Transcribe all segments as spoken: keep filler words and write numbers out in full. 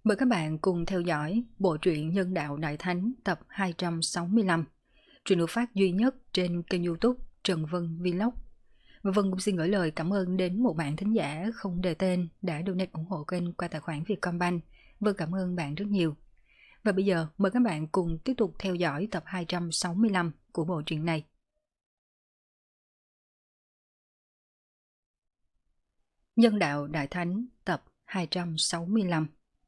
Mời các bạn cùng theo dõi bộ truyện Nhân đạo Đại Thánh tập hai trăm sáu mươi lăm, truyện được phát duy nhất trên kênh YouTube Trần Vân Vlog. Và Vân cũng xin gửi lời cảm ơn đến một bạn thính giả không đề tên đã donate ủng hộ kênh qua tài khoản Vietcombank. Vân cảm ơn bạn rất nhiều. Và bây giờ mời các bạn cùng tiếp tục theo dõi tập hai trăm sáu mươi lăm của bộ truyện này. Nhân đạo Đại Thánh tập hai trăm sáu mươi lăm.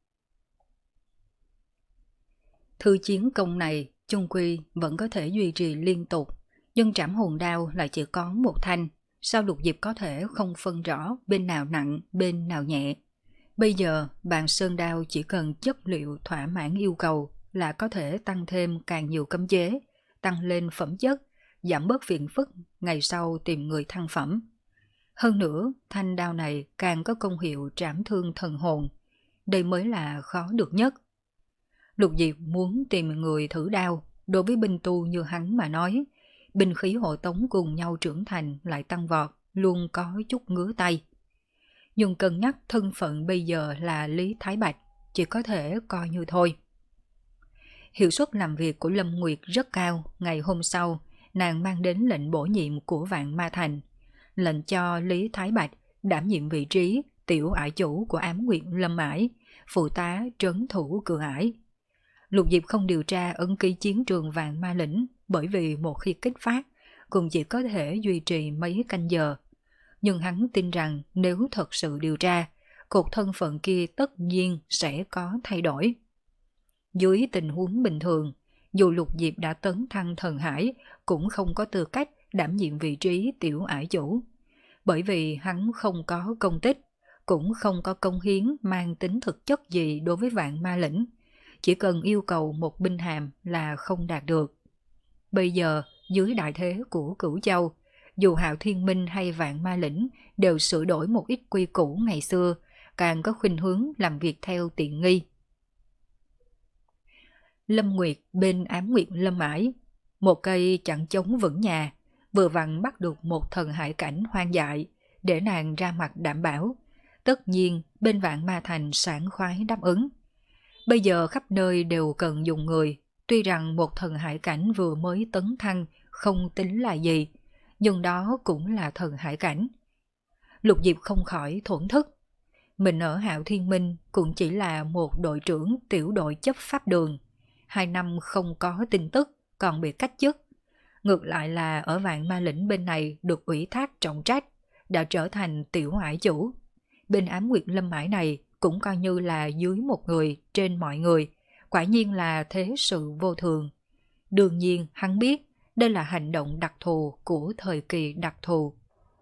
Thư chiến công này chung quy vẫn có thể duy trì liên tục, nhưng trảm hồn đao lại chỉ có một thanh, sao Lục Diệp có thể không phân rõ bên nào nặng, bên nào nhẹ. Bây giờ bàn sơn đao chỉ cần chất liệu thỏa mãn yêu cầu là có thể tăng thêm càng nhiều cấm chế, tăng lên phẩm chất, giảm bớt phiền phức ngày sau tìm người thăng phẩm. Hơn nữa, thanh đao này càng có công hiệu trảm thương thần hồn, đây mới là khó được nhất. Lục Diệp muốn tìm người thử đao, đối với binh tu như hắn mà nói, binh khí hộ tống cùng nhau trưởng thành lại tăng vọt, luôn có chút ngứa tay. Nhưng cân nhắc thân phận bây giờ là Lý Thái Bạch, chỉ có thể coi như thôi. Hiệu suất làm việc của Lâm Nguyệt rất cao, ngày hôm sau, nàng mang đến lệnh bổ nhiệm của Vạn Ma Thành, lệnh cho Lý Thái Bạch đảm nhiệm vị trí tiểu ải chủ của Ám Nguyệt Lâm Ải, phụ tá trấn thủ cửa ải. Lục Diệp không điều tra ấn ký chiến trường Vạn Ma Lĩnh, bởi vì một khi kích phát cũng chỉ có thể duy trì mấy canh giờ. Nhưng hắn tin rằng nếu thật sự điều tra, cột thân phận kia tất nhiên sẽ có thay đổi. Dưới tình huống bình thường, dù Lục Diệp đã tấn thăng thần hải cũng không có tư cách đảm nhiệm vị trí tiểu ải chủ, bởi vì hắn không có công tích, cũng không có công hiến mang tính thực chất gì đối với Vạn Ma Lĩnh. Chỉ cần yêu cầu một binh hàm là không đạt được. Bây giờ, dưới đại thế của Cửu Châu, dù Hạo Thiên Minh hay Vạn Ma Lĩnh đều sửa đổi một ít quy củ ngày xưa, càng có khuynh hướng làm việc theo tiện nghi. Lâm Nguyệt bên Ám Nguyệt Lâm Ải, một cây chặn chống vững nhà, vừa vặn bắt được một thần hải cảnh hoang dại, để nàng ra mặt đảm bảo. Tất nhiên, bên Vạn Ma Thành sảng khoái đáp ứng. Bây giờ khắp nơi đều cần dùng người, tuy rằng một thần hải cảnh vừa mới tấn thăng không tính là gì, nhưng đó cũng là thần hải cảnh. Lục Diệp không khỏi thổn thức. Mình ở Hạo Thiên Minh cũng chỉ là một đội trưởng tiểu đội chấp pháp đường, hai năm không có tin tức, còn bị cách chức. Ngược lại là ở Vạn Ma Lĩnh bên này được ủy thác trọng trách, đã trở thành tiểu ải chủ. Bên Ám Nguyệt Lâm Ải này cũng coi như là dưới một người trên mọi người, quả nhiên là thế sự vô thường. Đương nhiên hắn biết đây là hành động đặc thù của thời kỳ đặc thù.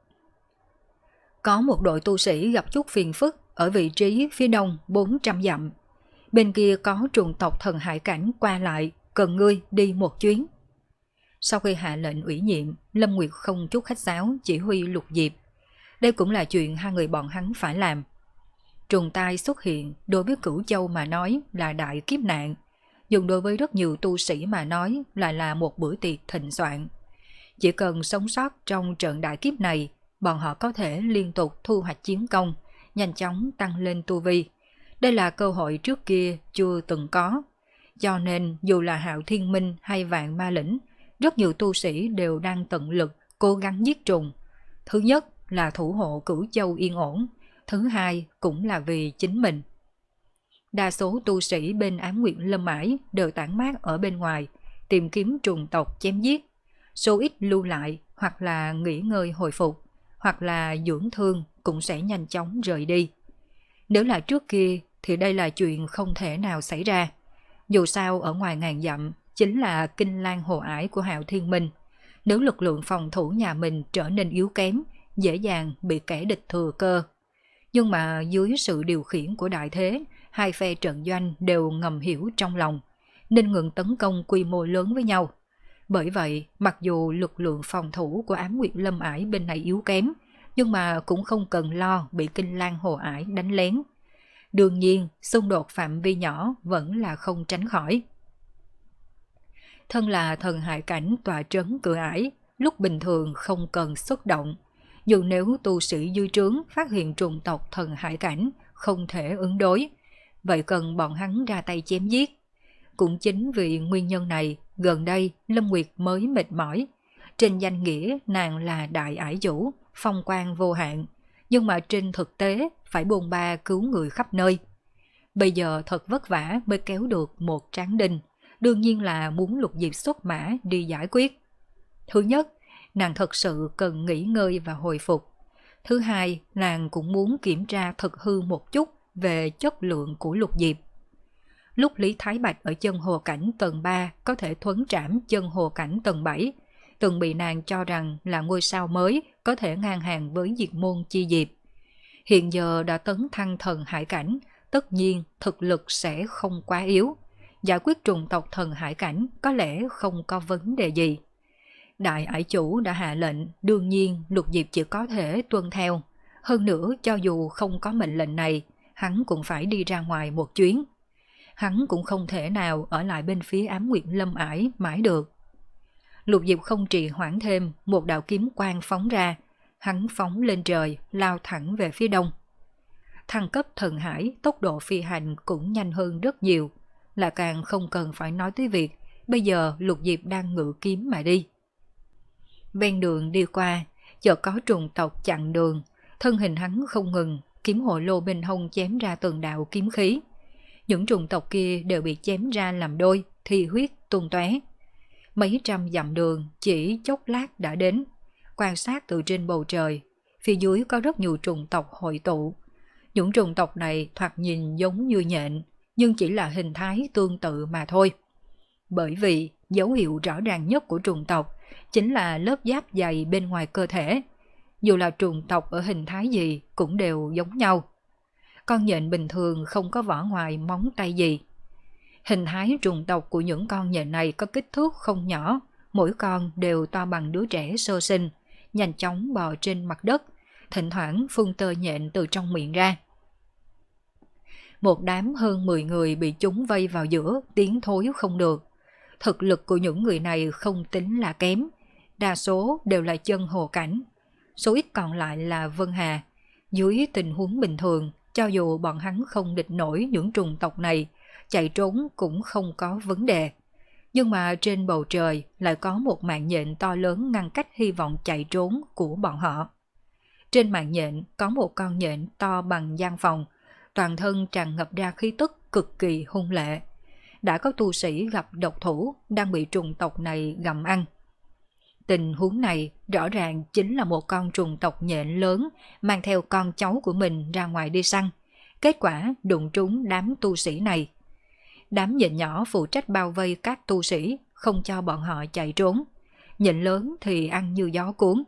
Có một đội tu sĩ gặp chút phiền phức ở vị trí phía đông bốn trăm dặm. Bên kia có trùng tộc thần hải cảnh qua lại, cần ngươi đi một chuyến. Sau khi hạ lệnh ủy nhiệm, Lâm Nguyệt không chút khách sáo chỉ huy Lục Diệp. Đây cũng là chuyện hai người bọn hắn phải làm. Trùng tai xuất hiện đối với Cửu Châu mà nói là đại kiếp nạn, nhưng đối với rất nhiều tu sĩ mà nói lại là một bữa tiệc thịnh soạn. Chỉ cần sống sót trong trận đại kiếp này, bọn họ có thể liên tục thu hoạch chiến công, nhanh chóng tăng lên tu vi. Đây là cơ hội trước kia chưa từng có. Cho nên dù là Hạo Thiên Minh hay Vạn Ma Lĩnh, rất nhiều tu sĩ đều đang tận lực cố gắng giết trùng. Thứ nhất là thủ hộ Cửu Châu yên ổn, thứ hai cũng là vì chính mình. Đa số tu sĩ bên Ám Nguyệt Lâm Ải đều tản mát ở bên ngoài, tìm kiếm trùng tộc chém giết. Số ít lưu lại hoặc là nghỉ ngơi hồi phục, hoặc là dưỡng thương cũng sẽ nhanh chóng rời đi. Nếu là trước kia thì đây là chuyện không thể nào xảy ra. Dù sao ở ngoài ngàn dặm chính là Kinh Lan Hồ Ải của Hạo Thiên Minh. Nếu lực lượng phòng thủ nhà mình trở nên yếu kém, dễ dàng bị kẻ địch thừa cơ. Nhưng mà dưới sự điều khiển của đại thế, hai phe trận doanh đều ngầm hiểu trong lòng, nên ngừng tấn công quy mô lớn với nhau. Bởi vậy, mặc dù lực lượng phòng thủ của Ám Nguyệt Lâm Ải bên này yếu kém, nhưng mà cũng không cần lo bị Kinh Lan Hồ Ải đánh lén. Đương nhiên, xung đột phạm vi nhỏ vẫn là không tránh khỏi. Thân là thần hải cảnh tọa trấn cửa ải, lúc bình thường không cần xuất động. Nhưng nếu tu sĩ dư trướng phát hiện trùng tộc thần hải cảnh không thể ứng đối, vậy cần bọn hắn ra tay chém giết. Cũng chính vì nguyên nhân này, gần đây Lâm Nguyệt mới mệt mỏi. Trên danh nghĩa nàng là đại ải chủ, phong quang vô hạn, nhưng mà trên thực tế phải bôn ba cứu người khắp nơi. Bây giờ thật vất vả mới kéo được một tráng đinh, đương nhiên là muốn Lục Diệp xuất mã đi giải quyết. Thứ nhất, nàng thật sự cần nghỉ ngơi và hồi phục. Thứ hai, nàng cũng muốn kiểm tra thật hư một chút về chất lượng của Lục Diệp. Lúc Lý Thái Bạch ở chân hồ cảnh tầng ba có thể thuấn trảm chân hồ cảnh tầng bảy, từng bị nàng cho rằng là ngôi sao mới có thể ngang hàng với diệt môn chi diệp. Hiện giờ đã tấn thăng thần hải cảnh, tất nhiên thực lực sẽ không quá yếu. Giải quyết trùng tộc thần hải cảnh có lẽ không có vấn đề gì. Đại ải chủ đã hạ lệnh, đương nhiên Lục Diệp chỉ có thể tuân theo. Hơn nữa, cho dù không có mệnh lệnh này, hắn cũng phải đi ra ngoài một chuyến. Hắn cũng không thể nào ở lại bên phía Ám Nguyệt Lâm Ải mãi được. Lục Diệp không trì hoãn thêm, một đạo kiếm quang phóng ra. Hắn phóng lên trời, lao thẳng về phía đông. Thăng cấp thần hải, tốc độ phi hành cũng nhanh hơn rất nhiều. Là càng không cần phải nói tới việc, bây giờ Lục Diệp đang ngự kiếm mà đi. Ven đường đi qua, chợt có trùng tộc chặn đường, thân hình hắn không ngừng, kiếm hồ lô bên hông chém ra từng đạo kiếm khí. Những trùng tộc kia đều bị chém ra làm đôi, thi huyết tung tóe. Mấy trăm dặm đường chỉ chốc lát đã đến. Quan sát từ trên bầu trời, phía dưới có rất nhiều trùng tộc hội tụ. Những trùng tộc này thoạt nhìn giống như nhện, nhưng chỉ là hình thái tương tự mà thôi. Bởi vì dấu hiệu rõ ràng nhất của trùng tộc chính là lớp giáp dày bên ngoài cơ thể. Dù là trùng tộc ở hình thái gì cũng đều giống nhau. Con nhện bình thường không có vỏ ngoài móng tay gì. Hình thái trùng tộc của những con nhện này có kích thước không nhỏ, mỗi con đều to bằng đứa trẻ sơ sinh, nhanh chóng bò trên mặt đất, thỉnh thoảng phun tơ nhện từ trong miệng ra. Một đám hơn mười người bị chúng vây vào giữa, tiến thối không được. Thực lực của những người này không tính là kém, đa số đều là chân hồ cảnh. Số ít còn lại là Vân Hà. Dưới tình huống bình thường, cho dù bọn hắn không địch nổi những trùng tộc này, chạy trốn cũng không có vấn đề. Nhưng mà trên bầu trời lại có một mạng nhện to lớn ngăn cách hy vọng chạy trốn của bọn họ. Trên mạng nhện có một con nhện to bằng gian phòng, toàn thân tràn ngập ra khí tức cực kỳ hung lệ. Đã có tu sĩ gặp độc thủ đang bị trùng tộc này gặm ăn. Tình huống này rõ ràng chính là một con trùng tộc nhện lớn mang theo con cháu của mình ra ngoài đi săn. Kết quả đụng trúng đám tu sĩ này. Đám nhện nhỏ phụ trách bao vây các tu sĩ, không cho bọn họ chạy trốn. Nhện lớn thì ăn như gió cuốn.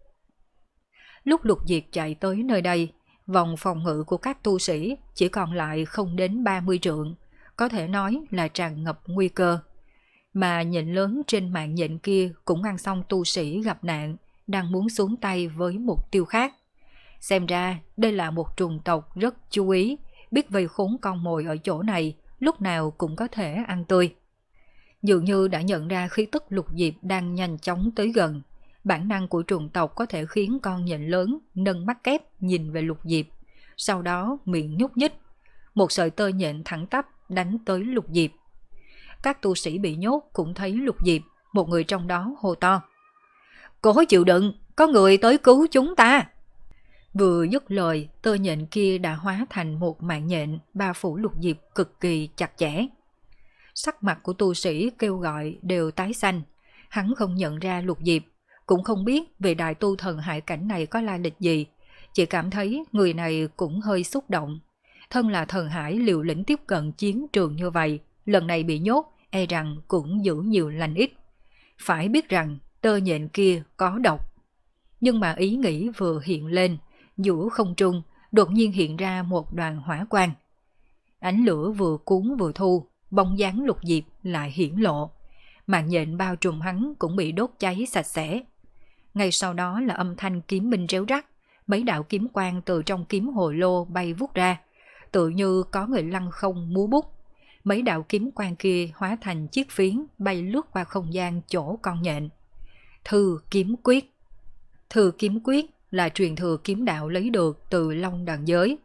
Lúc Lục Diệp chạy tới nơi đây, vòng phòng ngự của các tu sĩ chỉ còn lại không đến ba mươi trượng, có thể nói là tràn ngập nguy cơ. Mà nhện lớn trên mạng nhện kia cũng ăn xong tu sĩ gặp nạn, đang muốn xuống tay với mục tiêu khác. Xem ra đây là một trùng tộc rất chú ý, biết vây khốn con mồi ở chỗ này, lúc nào cũng có thể ăn tươi. Dường như đã nhận ra khí tức Lục Diệp đang nhanh chóng tới gần. Bản năng của trùng tộc có thể khiến con nhện lớn nâng mắt kép nhìn về Lục Diệp, sau đó miệng nhúc nhích. Một sợi tơ nhện thẳng tắp đánh tới Lục Diệp. Các tu sĩ bị nhốt cũng thấy Lục Diệp, một người trong đó hô to: "Cố chịu đựng, có người tới cứu chúng ta!" Vừa dứt lời, tơ nhện kia đã hóa thành một mạng nhện bao phủ Lục Diệp cực kỳ chặt chẽ. Sắc mặt của tu sĩ kêu gọi đều tái xanh. Hắn không nhận ra Lục Diệp, cũng không biết về đại tu thần hải cảnh này có lai lịch gì, chỉ cảm thấy người này cũng hơi xúc động. Thân là thần hải liều lĩnh tiếp cận chiến trường như vậy, lần này bị nhốt, e rằng cũng giữ nhiều lành ít. Phải biết rằng tơ nhện kia có độc. Nhưng mà ý nghĩ vừa hiện lên, giữa không trung đột nhiên hiện ra một đoàn hỏa quang. Ánh lửa vừa cuốn vừa thu, bóng dáng Lục Diệp lại hiển lộ. Mạng nhện bao trùm hắn cũng bị đốt cháy sạch sẽ. Ngay sau đó là âm thanh kiếm minh réo rắt, mấy đạo kiếm quang từ trong kiếm hồ lô bay vút ra, tự như có người lăng không múa bút. Mấy đạo kiếm quang kia hóa thành chiếc phiến bay lướt qua không gian chỗ con nhện. Thư kiếm quyết. Thư kiếm quyết là truyền thừa kiếm đạo lấy được từ Long Đàn giới.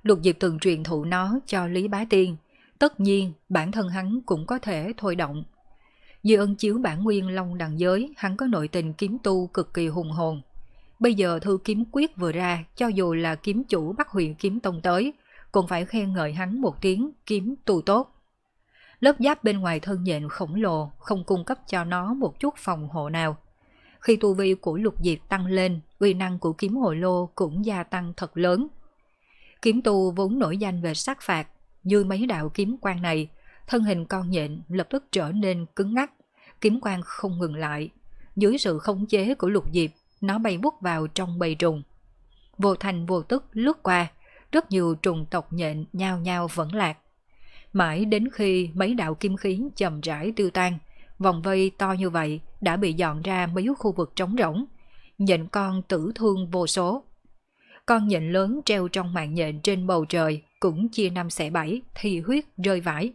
Lục Diệp từng truyền thụ nó cho Lý Bá Tiên, tất nhiên bản thân hắn cũng có thể thôi động. Dư ân chiếu bản nguyên long đằng giới, hắn có nội tình kiếm tu cực kỳ hùng hồn. Bây giờ thư kiếm quyết vừa ra, cho dù là kiếm chủ Bắc Huyền Kiếm Tông tới, cũng phải khen ngợi hắn một tiếng kiếm tu tốt. Lớp giáp bên ngoài thân nhện khổng lồ không cung cấp cho nó một chút phòng hộ nào. Khi tu vi của Lục Diệp tăng lên, uy năng của kiếm hồ lô cũng gia tăng thật lớn. Kiếm tu vốn nổi danh về sát phạt, như mấy đạo kiếm quang này, thân hình con nhện lập tức trở nên cứng ngắc, kiếm quang không ngừng lại. Dưới sự khống chế của Lục Diệp, nó bay vút vào trong bầy trùng. Vô thành vô tức lướt qua, rất nhiều trùng tộc nhện nhao nhao vẫn lạc. Mãi đến khi mấy đạo kim khí chậm rãi tiêu tan, vòng vây to như vậy đã bị dọn ra mấy khu vực trống rỗng, nhện con tử thương vô số. Con nhện lớn treo trong mạng nhện trên bầu trời cũng chia năm xẻ bảy, thì huyết rơi vãi.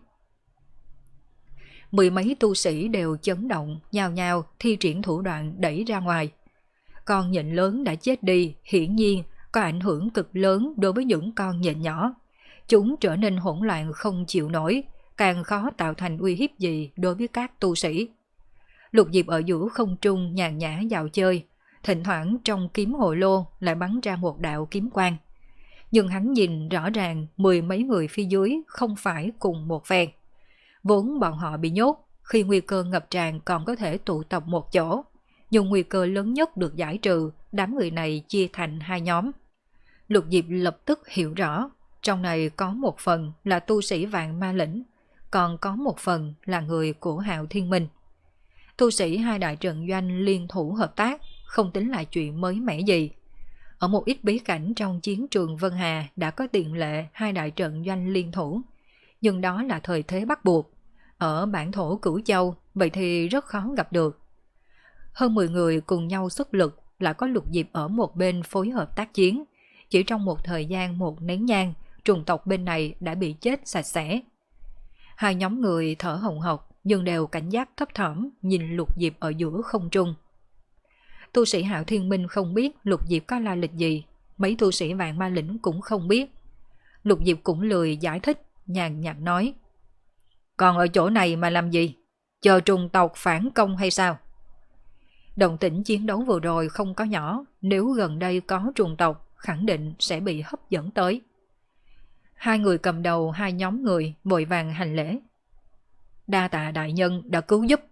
Mười mấy tu sĩ đều chấn động, nhao nhao thi triển thủ đoạn đẩy ra ngoài. Con nhện lớn đã chết đi, hiển nhiên có ảnh hưởng cực lớn đối với những con nhện nhỏ. Chúng trở nên hỗn loạn không chịu nổi, càng khó tạo thành uy hiếp gì đối với các tu sĩ. Lục Diệp ở giữa không trung nhàn nhã dạo chơi, thỉnh thoảng trong kiếm hồ lô lại bắn ra một đạo kiếm quang. Nhưng hắn nhìn rõ ràng mười mấy người phía dưới không phải cùng một phe. Vốn bọn họ bị nhốt, khi nguy cơ ngập tràn còn có thể tụ tập một chỗ. Nhưng nguy cơ lớn nhất được giải trừ, đám người này chia thành hai nhóm. Lục Diệp lập tức hiểu rõ, trong này có một phần là tu sĩ Vạn Ma Lĩnh, còn có một phần là người của Hạo Thiên Minh. Tu sĩ hai đại trận doanh liên thủ hợp tác, không tính là chuyện mới mẻ gì. Ở một ít bí cảnh trong chiến trường Vân Hà đã có tiền lệ hai đại trận doanh liên thủ, nhưng đó là thời thế bắt buộc. Ở bản thổ Cửu Châu, vậy thì rất khó gặp được. Hơn mười người cùng nhau xuất lực, lại có Lục Diệp ở một bên phối hợp tác chiến. Chỉ trong một thời gian một nén nhang, trùng tộc bên này đã bị chết sạch sẽ. Hai nhóm người thở hồng hộc nhưng đều cảnh giác thấp thỏm nhìn Lục Diệp ở giữa không trung. Tu sĩ Hạo Thiên Minh không biết Lục Diệp có la lịch gì, mấy tu sĩ Vạn Ma Lĩnh cũng không biết. Lục Diệp cũng lười giải thích, nhàn nhạt nói: còn ở chỗ này mà làm gì? Chờ trùng tộc phản công hay sao? Động tĩnh chiến đấu vừa rồi không có nhỏ, nếu gần đây có trùng tộc, khẳng định sẽ bị hấp dẫn tới. Hai người cầm đầu hai nhóm người vội vàng hành lễ. Đa tạ đại nhân đã cứu giúp.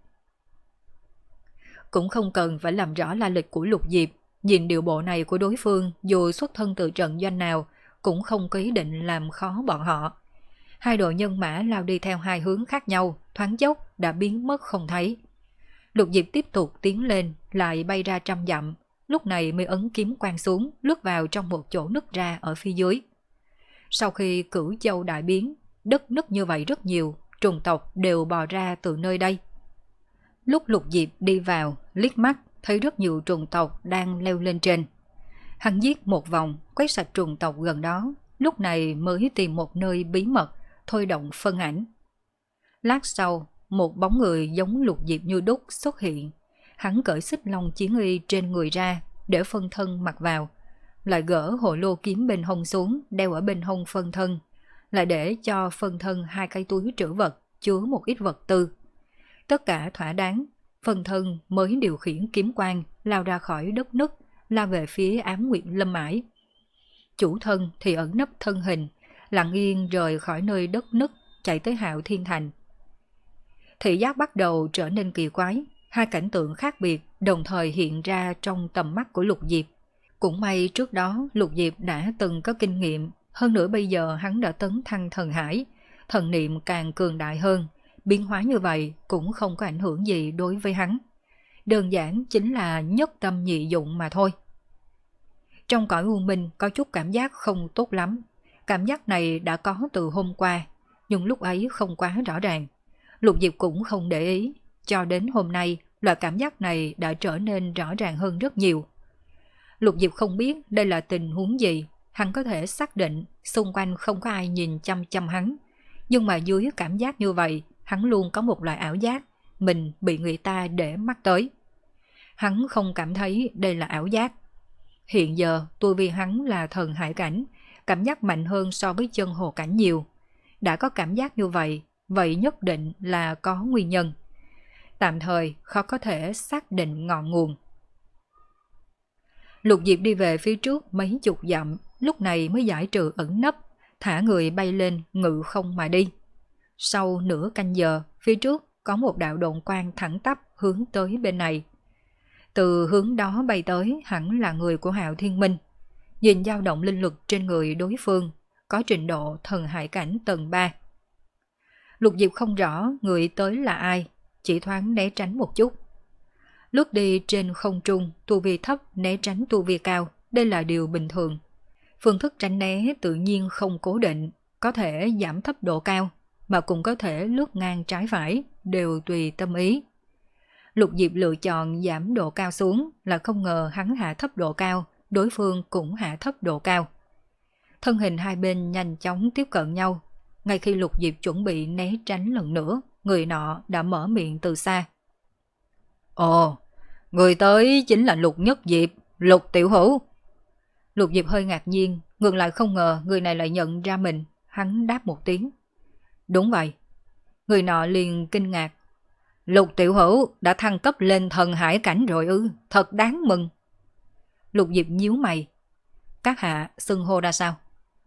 Cũng không cần phải làm rõ la lịch của Lục Diệp, nhìn điều bộ này của đối phương dù xuất thân từ trận doanh nào cũng không có ý định làm khó bọn họ. Hai đội nhân mã lao đi theo hai hướng khác nhau, thoáng chốc đã biến mất không thấy. Lục Diệp tiếp tục tiến lên, lại bay ra trăm dặm, lúc này mới ấn kiếm quang xuống, lướt vào trong một chỗ nứt ra ở phía dưới. Sau khi Cửu Châu đại biến, đất nứt như vậy rất nhiều, trùng tộc đều bò ra từ nơi đây. Lúc Lục Diệp đi vào, liếc mắt thấy rất nhiều trùng tộc đang leo lên trên. Hắn giết một vòng, quét sạch trùng tộc gần đó, lúc này mới tìm một nơi bí mật, thôi động phân ảnh. Lát sau, một bóng người giống Lục Diệp như đúc xuất hiện. Hắn cởi xích long chiến y trên người ra để phân thân mặc vào, lại gỡ hồ lô kiếm bên hông xuống đeo ở bên hông phân thân, lại để cho phân thân hai cái túi trữ vật chứa một ít vật tư. Tất cả thỏa đáng, phân thân mới điều khiển kiếm quang lao ra khỏi đất nứt, lao về phía Ám Nguyệt Lâm Mãi. Chủ thân thì ẩn nấp thân hình, lặng yên rời khỏi nơi đất nứt, chạy tới Hạo Thiên Thành. Thị giác bắt đầu trở nên kỳ quái, hai cảnh tượng khác biệt đồng thời hiện ra trong tầm mắt của Lục Diệp. Cũng may trước đó Lục Diệp đã từng có kinh nghiệm, hơn nữa bây giờ hắn đã tấn thăng thần hải, thần niệm càng cường đại hơn, biến hóa như vậy cũng không có ảnh hưởng gì đối với hắn. Đơn giản chính là nhất tâm nhị dụng mà thôi. Trong cõi u minh có chút cảm giác không tốt lắm, cảm giác này đã có từ hôm qua, nhưng lúc ấy không quá rõ ràng. Lục Diệp cũng không để ý, cho đến hôm nay loại cảm giác này đã trở nên rõ ràng hơn rất nhiều. Lục Diệp không biết đây là tình huống gì, hắn có thể xác định xung quanh không có ai nhìn chăm chăm hắn, nhưng mà dưới cảm giác như vậy, hắn luôn có một loại ảo giác mình bị người ta để mắt tới. Hắn không cảm thấy đây là ảo giác. Hiện giờ tu vi hắn là thần hải cảnh, cảm giác mạnh hơn so với chân hồ cảnh nhiều. Đã có cảm giác như vậy, vậy nhất định là có nguyên nhân. Tạm thời khó có thể xác định ngọn nguồn. Lục Diệp đi về phía trước mấy chục dặm, lúc này mới giải trừ ẩn nấp, thả người bay lên ngự không mà đi. Sau nửa canh giờ, phía trước có một đạo độn quang thẳng tắp hướng tới bên này. Từ hướng đó bay tới hẳn là người của Hạo Thiên Minh. Nhìn dao động linh lực trên người đối phương, có trình độ thần hải cảnh tầng ba. Lục Diệp không rõ người tới là ai, chỉ thoáng né tránh một chút. Lướt đi trên không trung, tu vi thấp né tránh tu vi cao, đây là điều bình thường. Phương thức tránh né tự nhiên không cố định, có thể giảm thấp độ cao, mà cũng có thể lướt ngang trái phải, đều tùy tâm ý. Lục Diệp lựa chọn giảm độ cao xuống là không ngờ hắn hạ thấp độ cao, đối phương cũng hạ thấp độ cao. Thân hình hai bên nhanh chóng tiếp cận nhau. Ngay khi Lục Diệp chuẩn bị né tránh lần nữa, người nọ đã mở miệng từ xa. Ồ, người tới chính là Lục Nhất Diệp, Lục tiểu hữu. Lục Diệp hơi ngạc nhiên, ngược lại không ngờ người này lại nhận ra mình, hắn đáp một tiếng. Đúng vậy. Người nọ liền kinh ngạc. Lục tiểu hữu đã thăng cấp lên thần hải cảnh rồi ư, thật đáng mừng. Lục Diệp nhíu mày. Các hạ xưng hô ra sao?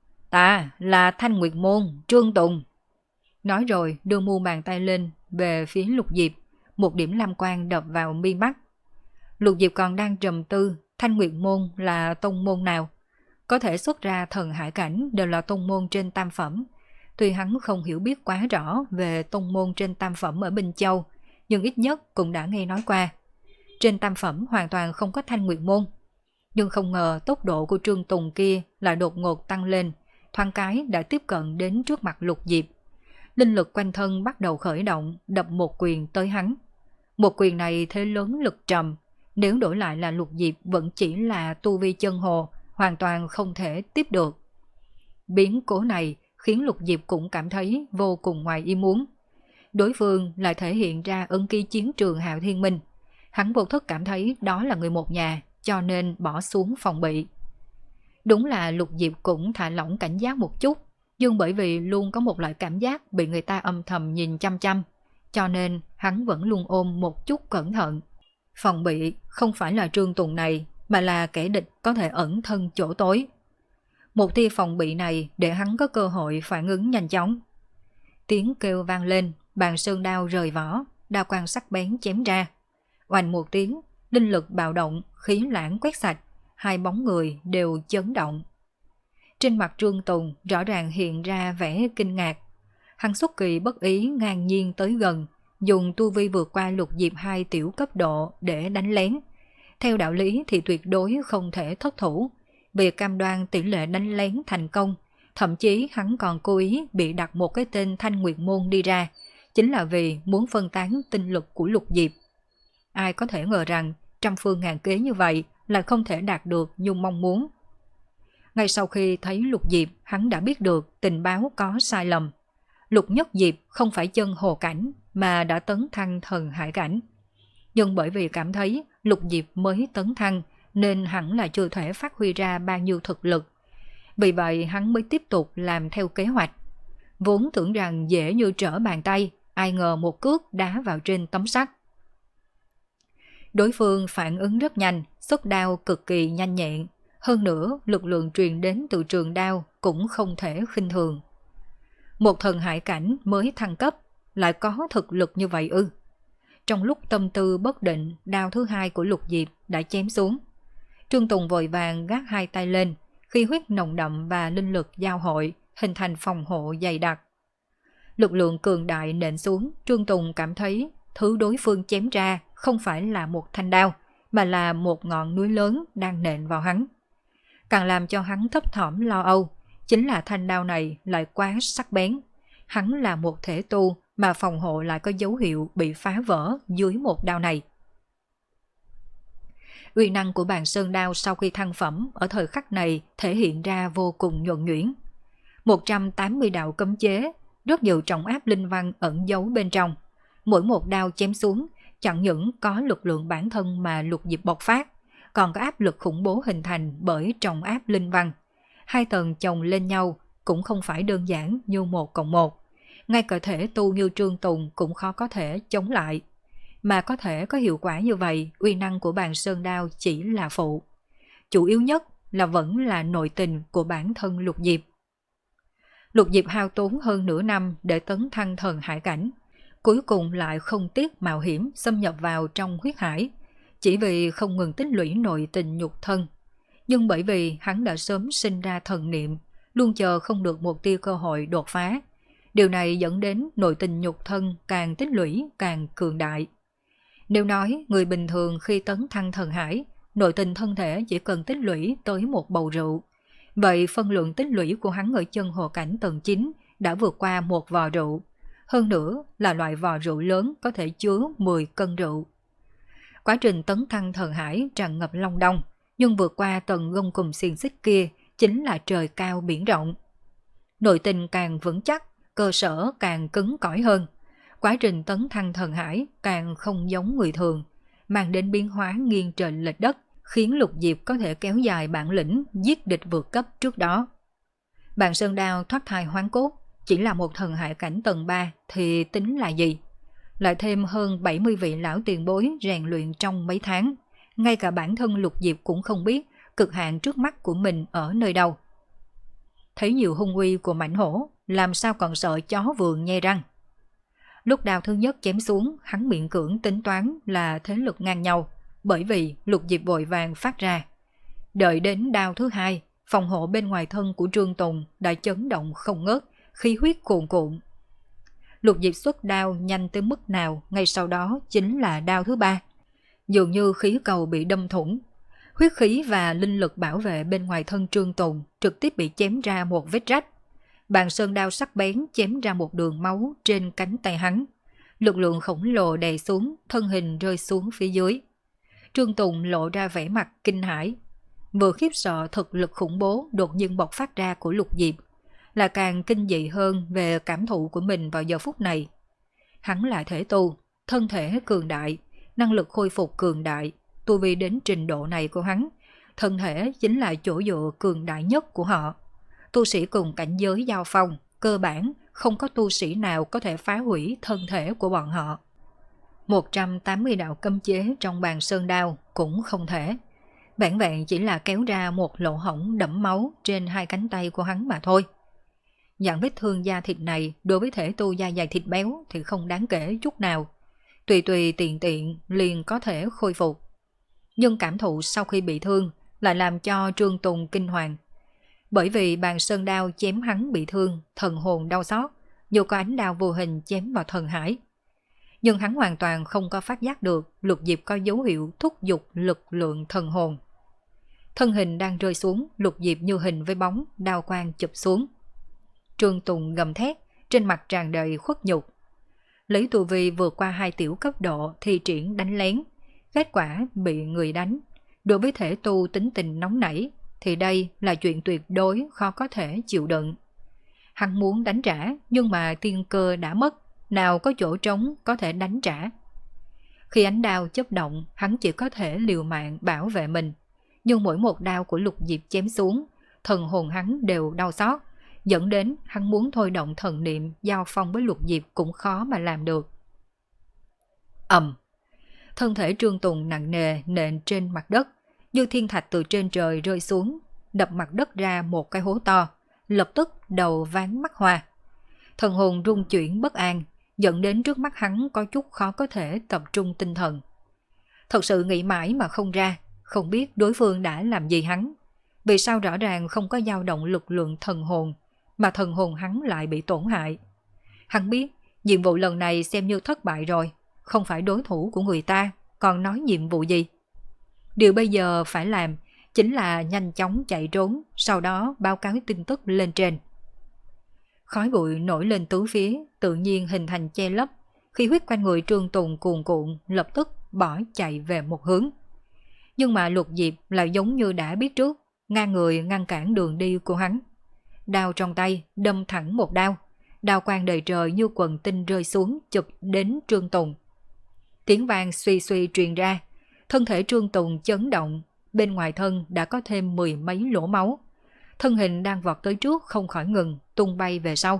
Ta là Thanh Nguyệt Môn, Trương Tùng. Nói rồi đưa mu bàn tay lên về phía Lục Diệp, một điểm lam quang đập vào mi mắt. Lục Diệp còn đang trầm tư Thanh Nguyệt Môn là tông môn nào. Có thể xuất ra thần hải cảnh đều là tông môn trên tam phẩm. Tuy hắn không hiểu biết quá rõ về tông môn trên tam phẩm ở Bình Châu, nhưng ít nhất cũng đã nghe nói qua. Trên tam phẩm hoàn toàn không có Thanh Nguyệt Môn. Nhưng không ngờ tốc độ của Trương Tùng kia lại đột ngột tăng lên, thoáng cái đã tiếp cận đến trước mặt Lục Diệp. Linh lực quanh thân bắt đầu khởi động, đập một quyền tới hắn. Một quyền này thế lớn lực trầm, nếu đổi lại là Lục Diệp vẫn chỉ là tu vi chân hồ, hoàn toàn không thể tiếp được. Biến cố này khiến Lục Diệp cũng cảm thấy vô cùng ngoài ý muốn. Đối phương lại thể hiện ra ấn ký chiến trường Hạo Thiên Minh. Hắn vô thức cảm thấy đó là người một nhà, cho nên bỏ xuống phòng bị. Đúng là Lục Diệp cũng thả lỏng cảnh giác một chút, nhưng bởi vì luôn có một loại cảm giác bị người ta âm thầm nhìn chăm chăm, cho nên hắn vẫn luôn ôm một chút cẩn thận. Phòng bị không phải là Trương Tùng này, mà là kẻ địch có thể ẩn thân chỗ tối. Một tia phòng bị này để hắn có cơ hội phản ứng nhanh chóng. Tiếng kêu vang lên, bàn sơn đao rời vỏ, đao quang sắc bén chém ra. Oanh một tiếng, linh lực bạo động, khí lãng quét sạch, hai bóng người đều chấn động. Trên mặt Trương Tùng rõ ràng hiện ra vẻ kinh ngạc. Hắn xuất kỳ bất ý ngang nhiên tới gần, dùng tu vi vượt qua Lục Diệp hai tiểu cấp độ để đánh lén. Theo đạo lý thì tuyệt đối không thể thất thủ, vì cam đoan tỷ lệ đánh lén thành công. Thậm chí hắn còn cố ý bị đặt một cái tên Thanh Nguyệt Môn đi ra, chính là vì muốn phân tán tinh lực của Lục Diệp. Ai có thể ngờ rằng trăm phương ngàn kế như vậy là không thể đạt được như mong muốn. Ngay sau khi thấy Lục Diệp, hắn đã biết được tình báo có sai lầm. Lục Nhất Diệp không phải chân hồ cảnh mà đã tấn thăng thần hải cảnh. Nhưng bởi vì cảm thấy Lục Diệp mới tấn thăng nên hẳn là chưa thể phát huy ra bao nhiêu thực lực. Vì vậy hắn mới tiếp tục làm theo kế hoạch. Vốn tưởng rằng dễ như trở bàn tay, ai ngờ một cước đá vào trên tấm sắt. Đối phương phản ứng rất nhanh, xuất đao cực kỳ nhanh nhẹn. Hơn nữa, lực lượng truyền đến từ trường đao cũng không thể khinh thường. Một thần hải cảnh mới thăng cấp, lại có thực lực như vậy ư? Trong lúc tâm tư bất định, đao thứ hai của Lục Diệp đã chém xuống. Trương Tùng vội vàng gác hai tay lên, khí huyết nồng đậm và linh lực giao hội, hình thành phòng hộ dày đặc. Lực lượng cường đại nện xuống, Trương Tùng cảm thấy thứ đối phương chém ra không phải là một thanh đao, mà là một ngọn núi lớn đang nện vào hắn. Càng làm cho hắn thấp thỏm lo âu, chính là thanh đao này lại quá sắc bén. Hắn là một thể tu mà phòng hộ lại có dấu hiệu bị phá vỡ dưới một đao này. Uy năng của bàn sơn đao sau khi thăng phẩm ở thời khắc này thể hiện ra vô cùng nhuần nhuyễn. một trăm tám mươi đạo cấm chế, rất nhiều trọng áp linh văn ẩn giấu bên trong. Mỗi một đao chém xuống chẳng những có lực lượng bản thân mà Lục Diệp bộc phát, còn có áp lực khủng bố hình thành bởi trọng áp linh văn. hai tầng chồng lên nhau cũng không phải đơn giản như một cộng một. Ngay cả thể tu như Trương Tùng cũng khó có thể chống lại. Mà có thể có hiệu quả như vậy, uy năng của bàn sơn đao chỉ là phụ. Chủ yếu nhất là vẫn là nội tình của bản thân Lục Diệp. Lục Diệp hao tốn hơn nửa năm để tấn thăng thần hải cảnh, cuối cùng lại không tiếc mạo hiểm xâm nhập vào trong huyết hải, chỉ vì không ngừng tích lũy nội tình nhục thân. Nhưng bởi vì hắn đã sớm sinh ra thần niệm, luôn chờ không được một tia cơ hội đột phá. Điều này dẫn đến nội tình nhục thân càng tích lũy càng cường đại. Nếu nói người bình thường khi tấn thăng thần hải, nội tình thân thể chỉ cần tích lũy tới một bầu rượu, vậy phân lượng tích lũy của hắn ở chân hồ cảnh tầng chín đã vượt qua một vò rượu. Hơn nữa là loại vò rượu lớn có thể chứa mười cân rượu. Quá trình tấn thăng thần hải tràn ngập long đong, nhưng vượt qua tầng gông cùm xiềng xích kia chính là trời cao biển rộng. Nội tình càng vững chắc, cơ sở càng cứng cỏi hơn. Quá trình tấn thăng thần hải càng không giống người thường, mang đến biến hóa nghiêng trời lệch đất, khiến Lục Diệp có thể kéo dài bản lĩnh giết địch vượt cấp trước đó. Bàn sơn đao thoát thai hoán cốt, chỉ là một thần hải cảnh tầng ba thì tính là gì? Lại thêm hơn bảy mươi vị lão tiền bối rèn luyện trong mấy tháng, ngay cả bản thân Lục Diệp cũng không biết cực hạn trước mắt của mình ở nơi đâu. Thấy nhiều hung uy của mãnh hổ, làm sao còn sợ chó vườn nhe răng. Lúc đao thứ nhất chém xuống, hắn miễn cưỡng tính toán là thế lực ngang nhau, bởi vì Lục Diệp vội vàng phát ra. Đợi đến đao thứ hai, phòng hộ bên ngoài thân của Trương Tùng đã chấn động không ngớt, khí huyết cuồn cuộn. Lục Diệp xuất đao nhanh tới mức nào, ngay sau đó chính là đao thứ ba. Dường như khí cầu bị đâm thủng, huyết khí và linh lực bảo vệ bên ngoài thân Trương Tùng trực tiếp bị chém ra một vết rách. Bàn sơn đao sắc bén chém ra một đường máu trên cánh tay hắn. Lực lượng khổng lồ đè xuống, thân hình rơi xuống phía dưới. Trương Tùng lộ ra vẻ mặt kinh hãi. Vừa khiếp sợ thực lực khủng bố đột nhiên bộc phát ra của Lục Diệp, là càng kinh dị hơn về cảm thụ của mình vào giờ phút này. Hắn là thể tu, thân thể cường đại, năng lực khôi phục cường đại, tu vi đến trình độ này của hắn, thân thể chính là chỗ dựa cường đại nhất của họ. Tu sĩ cùng cảnh giới giao phong, cơ bản không có tu sĩ nào có thể phá hủy thân thể của bọn họ. một trăm tám mươi đạo cấm chế trong bàn sơn đao cũng không thể. Vẹn vẹn chỉ là kéo ra một lỗ hổng đẫm máu trên hai cánh tay của hắn mà thôi. Dạng vết thương da thịt này đối với thể tu da dày thịt béo thì không đáng kể chút nào. Tùy tùy tiện tiện liền có thể khôi phục. Nhưng cảm thụ sau khi bị thương lại làm cho Trương Tùng kinh hoàng. Bởi vì bàn sơn đao chém hắn bị thương, thần hồn đau xót, dù có ánh đao vô hình chém vào thần hải. Nhưng hắn hoàn toàn không có phát giác được Lục Diệp có dấu hiệu thúc giục lực lượng thần hồn. Thân hình đang rơi xuống, Lục Diệp như hình với bóng, đao quang chụp xuống. Trương Tùng gầm thét, trên mặt tràn đầy khuất nhục. Lấy tu vi vượt qua hai tiểu cấp độ thi triển đánh lén, kết quả bị người đánh. Đối với thể tu tính tình nóng nảy, thì đây là chuyện tuyệt đối khó có thể chịu đựng. Hắn muốn đánh trả, nhưng mà tiên cơ đã mất, nào có chỗ trống có thể đánh trả. Khi ánh đao chớp động, hắn chỉ có thể liều mạng bảo vệ mình. Nhưng mỗi một đao của Lục Diệp chém xuống, thần hồn hắn đều đau xót, dẫn đến hắn muốn thôi động thần niệm giao phong với Lục Diệp cũng khó mà làm được. Ầm! Thân thể Trương Tùng nặng nề nện trên mặt đất, như thiên thạch từ trên trời rơi xuống, đập mặt đất ra một cái hố to, lập tức đầu ván mắt hoa. Thần hồn rung chuyển bất an, dẫn đến trước mắt hắn có chút khó có thể tập trung tinh thần. Thật sự nghĩ mãi mà không ra, không biết đối phương đã làm gì hắn. Vì sao rõ ràng không có dao động lực lượng thần hồn, mà thần hồn hắn lại bị tổn hại. Hắn biết, nhiệm vụ lần này xem như thất bại rồi, không phải đối thủ của người ta, còn nói nhiệm vụ gì. Điều bây giờ phải làm chính là nhanh chóng chạy trốn, sau đó báo cáo tin tức lên trên. Khói bụi nổi lên tứ phía, tự nhiên hình thành che lấp, khi huyết quanh người Trương Tùng cuồn cuộn, lập tức bỏ chạy về một hướng. Nhưng mà Lục Diệp lại giống như đã biết trước, ngang người ngăn cản đường đi của hắn. Đao trong tay đâm thẳng một đao, đao quang đầy trời như quần tinh rơi xuống chụp đến Trương Tùng. Tiếng vang suy suy truyền ra, thân thể Trương Tùng chấn động, bên ngoài thân đã có thêm mười mấy lỗ máu. thân hình đang vọt tới trước không khỏi ngừng, tung bay về sau.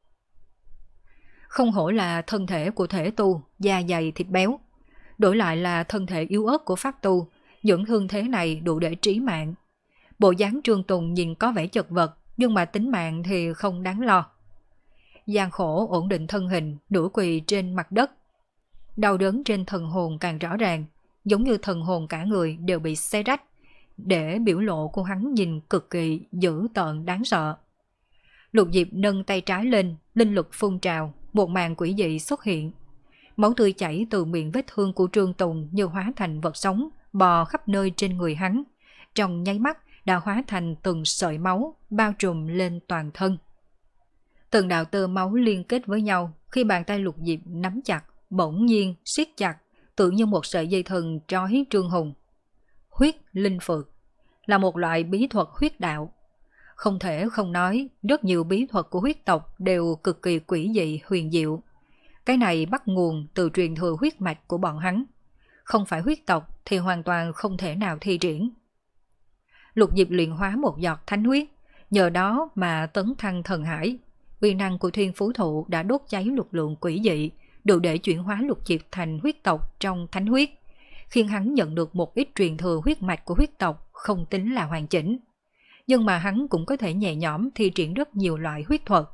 Không hổ là thân thể của thể tu, da dày thịt béo. Đổi lại là thân thể yếu ớt của pháp tu, những thương thế này đủ để trí mạng. Bộ dáng Trương Tùng nhìn có vẻ chật vật, nhưng mà tính mạng thì không đáng lo. Gian khổ ổn định thân hình, nửa quỳ trên mặt đất. Đau đớn trên thần hồn càng rõ ràng, giống như thần hồn cả người đều bị xé rách, để biểu lộ của hắn nhìn cực kỳ dữ tợn đáng sợ. Lục Diệp nâng tay trái lên, linh lực phun trào, một màn quỷ dị xuất hiện. Máu tươi chảy từ miệng vết thương của Trương Tùng như hóa thành vật sống, bò khắp nơi trên người hắn. Trong nháy mắt đã hóa thành từng sợi máu, bao trùm lên toàn thân. Từng đạo tơ máu liên kết với nhau, khi bàn tay Lục Diệp nắm chặt, bỗng nhiên siết chặt, tự như một sợi dây thừng trói Trương Hùng. Huyết linh phược là một loại bí thuật huyết đạo. Không thể không nói, rất nhiều bí thuật của huyết tộc đều cực kỳ quỷ dị huyền diệu. Cái này bắt nguồn từ truyền thừa huyết mạch của bọn hắn. Không phải huyết tộc thì hoàn toàn không thể nào thi triển. Lục Diệp luyện hóa một giọt thánh huyết, nhờ đó mà tấn thăng thần hải. Uy năng của Thiên Phú Thụ đã đốt cháy lực lượng quỷ dị, đủ để chuyển hóa Lục Diệp thành huyết tộc trong thánh huyết, khiến hắn nhận được một ít truyền thừa huyết mạch của huyết tộc không tính là hoàn chỉnh. Nhưng mà hắn cũng có thể nhẹ nhõm thi triển rất nhiều loại huyết thuật.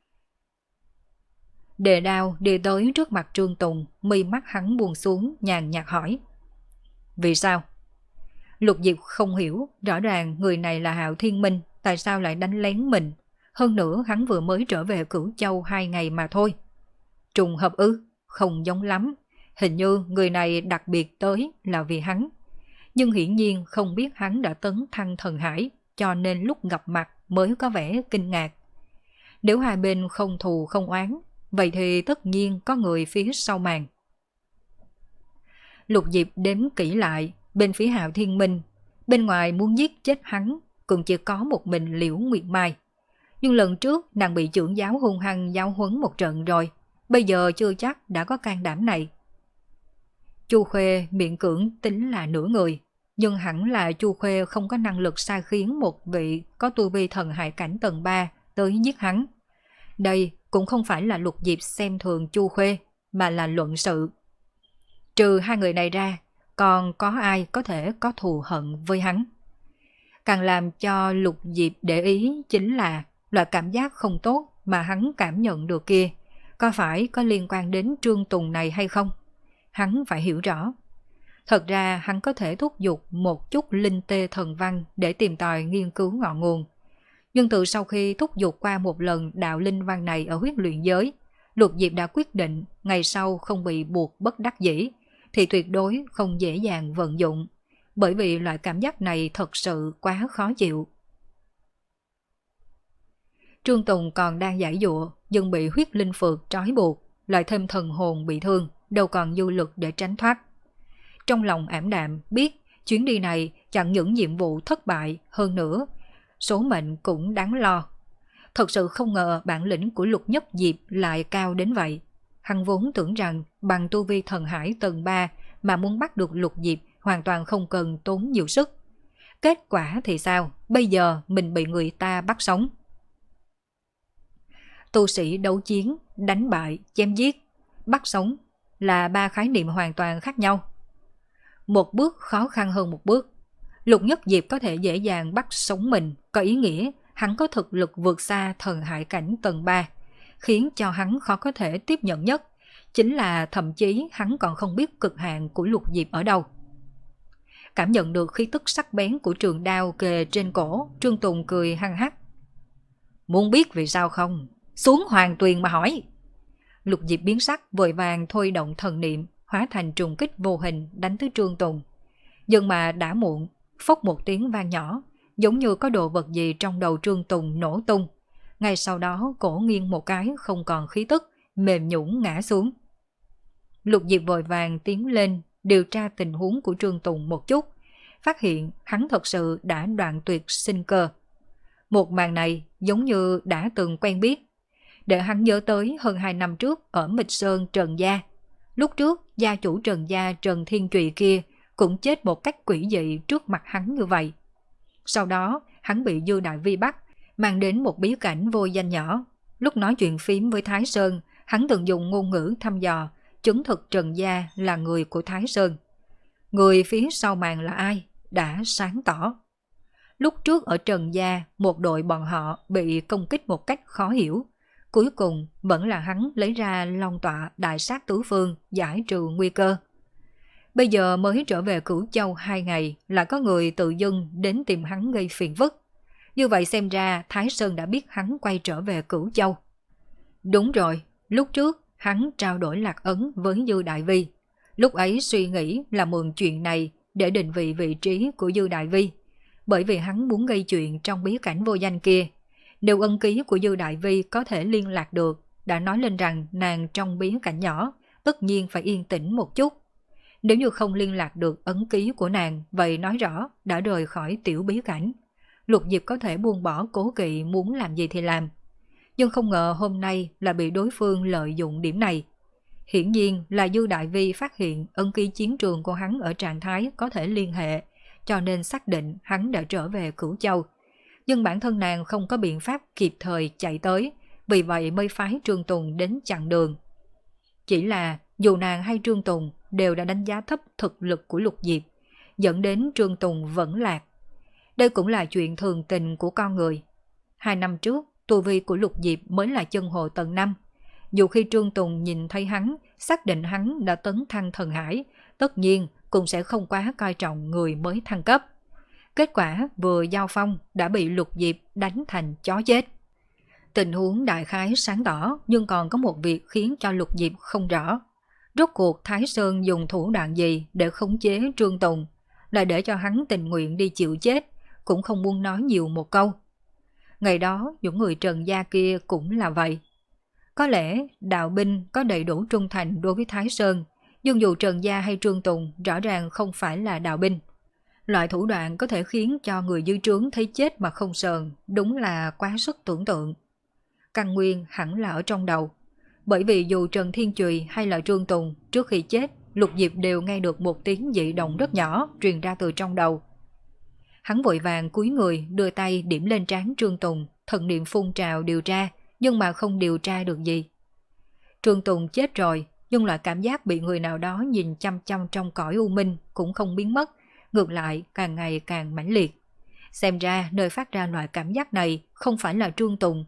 Đề đao đi tới trước mặt Trương Tùng, mi mắt hắn buông xuống, nhàn nhạt hỏi. Vì sao? Lục Diệp không hiểu, rõ ràng người này là Hạo Thiên Minh, tại sao lại đánh lén mình? Hơn nữa hắn vừa mới trở về Cửu Châu hai ngày mà thôi. Trùng hợp ư? Không giống lắm. Hình như người này đặc biệt tới là vì hắn. Nhưng hiển nhiên không biết hắn đã tấn thăng thần hải, cho nên lúc gặp mặt mới có vẻ kinh ngạc. Nếu hai bên không thù không oán, vậy thì tất nhiên có người phía sau màn. Lục Diệp đếm kỹ lại, bên phía Hạo Thiên Minh, bên ngoài muốn giết chết hắn cũng chỉ có một mình Liễu Nguyệt Mai. Nhưng lần trước nàng bị trưởng giáo hung hăng giáo huấn một trận rồi, bây giờ chưa chắc đã có can đảm này. Chu Khuê miệng cưỡng tính là nửa người, nhưng hẳn là Chu Khuê không có năng lực sai khiến một vị có tu vi thần hải cảnh tầng ba tới giết hắn. Đây cũng không phải là Lục Diệp xem thường Chu Khuê, mà là luận sự. Trừ hai người này ra, còn có ai có thể có thù hận với hắn? Càng làm cho Lục Diệp để ý chính là loại cảm giác không tốt mà hắn cảm nhận được kia, có phải có liên quan đến Trương Tùng này hay không? Hắn phải hiểu rõ. Thật ra hắn có thể thúc giục một chút linh tê thần văn để tìm tòi nghiên cứu ngọn nguồn. Nhưng từ sau khi thúc giục qua một lần đạo linh văn này ở huyết luyện giới, Lục Diệp đã quyết định ngày sau không bị buộc bất đắc dĩ, thì tuyệt đối không dễ dàng vận dụng, bởi vì loại cảm giác này thật sự quá khó chịu. Trương Tùng còn đang giải dụa, nhưng bị huyết linh phược trói buộc, lại thêm thần hồn bị thương, đâu còn dư lực để tránh thoát. Trong lòng ảm đạm biết chuyến đi này chẳng những nhiệm vụ thất bại, hơn nữa số mệnh cũng đáng lo. Thật sự không ngờ bản lĩnh của Lục Nhất Diệp lại cao đến vậy. Hắn vốn tưởng rằng bằng tu vi thần hải tầng ba mà muốn bắt được Lục Diệp hoàn toàn không cần tốn nhiều sức. Kết quả thì sao? Bây giờ mình bị người ta bắt sống. Tu sĩ đấu chiến, đánh bại, chém giết, bắt sống là ba khái niệm hoàn toàn khác nhau. Một bước khó khăn hơn một bước. Lục Nhất Diệp có thể dễ dàng bắt sống mình, có ý nghĩa hắn có thực lực vượt xa thần hải cảnh tầng ba, khiến cho hắn khó có thể tiếp nhận nhất, chính là thậm chí hắn còn không biết cực hạn của Lục Diệp ở đâu. Cảm nhận được khí tức sắc bén của trường đao kề trên cổ, Trương Tùng cười hăng hắc. Muốn biết vì sao không? Xuống hoàng tuyền mà hỏi. Lục Diệp biến sắc, vội vàng thôi động thần niệm, hóa thành trùng kích vô hình đánh tới Trương Tùng. Nhưng mà đã muộn, phốc một tiếng vang nhỏ, giống như có đồ vật gì trong đầu Trương Tùng nổ tung. Ngay sau đó cổ nghiêng một cái không còn khí tức, mềm nhũn ngã xuống. Lục Diệp vội vàng tiến lên điều tra tình huống của Trương Tùng một chút, phát hiện hắn thật sự đã đoạn tuyệt sinh cơ. Một màn này giống như đã từng quen biết, để hắn nhớ tới hơn hai năm trước ở Mịch Sơn Trần Gia. Lúc trước gia chủ Trần Gia Trần Thiên Trụy kia cũng chết một cách quỷ dị trước mặt hắn như vậy. Sau đó hắn bị Dư Đại Vi bắt, mang đến một bí cảnh vô danh nhỏ. Lúc nói chuyện phím với Thái Sơn, hắn từng dùng ngôn ngữ thăm dò, chứng thực Trần Gia là người của Thái Sơn. Người phía sau màn là ai? Đã sáng tỏ. Lúc trước ở Trần Gia, một đội bọn họ bị công kích một cách khó hiểu. Cuối cùng vẫn là hắn lấy ra long tọa đại sát tứ phương, giải trừ nguy cơ. Bây giờ mới trở về Cửu Châu hai ngày là có người tự dưng đến tìm hắn gây phiền phức. Như vậy xem ra Thái Sơn đã biết hắn quay trở về Cửu Châu. Đúng rồi, lúc trước hắn trao đổi lạc ấn với Dư Đại Vi. Lúc ấy suy nghĩ là mượn chuyện này để định vị vị trí của Dư Đại Vi. Bởi vì hắn muốn gây chuyện trong bí cảnh vô danh kia. Nếu ân ký của Dư Đại Vi có thể liên lạc được, đã nói lên rằng nàng trong bí cảnh nhỏ, tất nhiên phải yên tĩnh một chút. Nếu như không liên lạc được ấn ký của nàng, vậy nói rõ đã rời khỏi tiểu bí cảnh. Lục Diệp có thể buông bỏ cố kỵ muốn làm gì thì làm. Nhưng không ngờ hôm nay là bị đối phương lợi dụng điểm này. Hiển nhiên là Dư Đại Vi phát hiện ấn ký chiến trường của hắn ở trạng thái có thể liên hệ, cho nên xác định hắn đã trở về Cửu Châu. Nhưng bản thân nàng không có biện pháp kịp thời chạy tới, vì vậy mới phái Trương Tùng đến chặn đường. Chỉ là dù nàng hay Trương Tùng đều đã đánh giá thấp thực lực của Lục Diệp, dẫn đến Trương Tùng vẫn lạc. Đây cũng là chuyện thường tình của con người. Hai năm trước, tu vi của Lục Diệp mới là chân hồ tầng năm. Dù khi Trương Tùng nhìn thấy hắn, xác định hắn đã tấn thăng thần hải, tất nhiên cũng sẽ không quá coi trọng người mới thăng cấp. Kết quả vừa giao phong đã bị Lục Diệp đánh thành chó chết. Tình huống đại khái sáng tỏ, nhưng còn có một việc khiến cho Lục Diệp không rõ. Rốt cuộc Thái Sơn dùng thủ đoạn gì để khống chế Trương Tùng, lại để cho hắn tình nguyện đi chịu chết, cũng không muốn nói nhiều một câu. Ngày đó những người Trần Gia kia cũng là vậy. Có lẽ đạo binh có đầy đủ trung thành đối với Thái Sơn, nhưng dù Trần Gia hay Trương Tùng rõ ràng không phải là đạo binh. Loại thủ đoạn có thể khiến cho người dưới trướng thấy chết mà không sờn, đúng là quá sức tưởng tượng. Căn nguyên hẳn là ở trong đầu. Bởi vì dù Trần Thiên Chùy hay là Trương Tùng trước khi chết, Lục Diệp đều nghe được một tiếng dị động rất nhỏ truyền ra từ trong đầu. Hắn vội vàng cúi người đưa tay điểm lên trán Trương Tùng, thần niệm phun trào điều tra, nhưng mà không điều tra được gì. Trương Tùng chết rồi, nhưng là cảm giác bị người nào đó nhìn chăm chăm trong cõi u minh cũng không biến mất, ngược lại càng ngày càng mãnh liệt. Xem ra nơi phát ra loại cảm giác này không phải là Trương Tùng.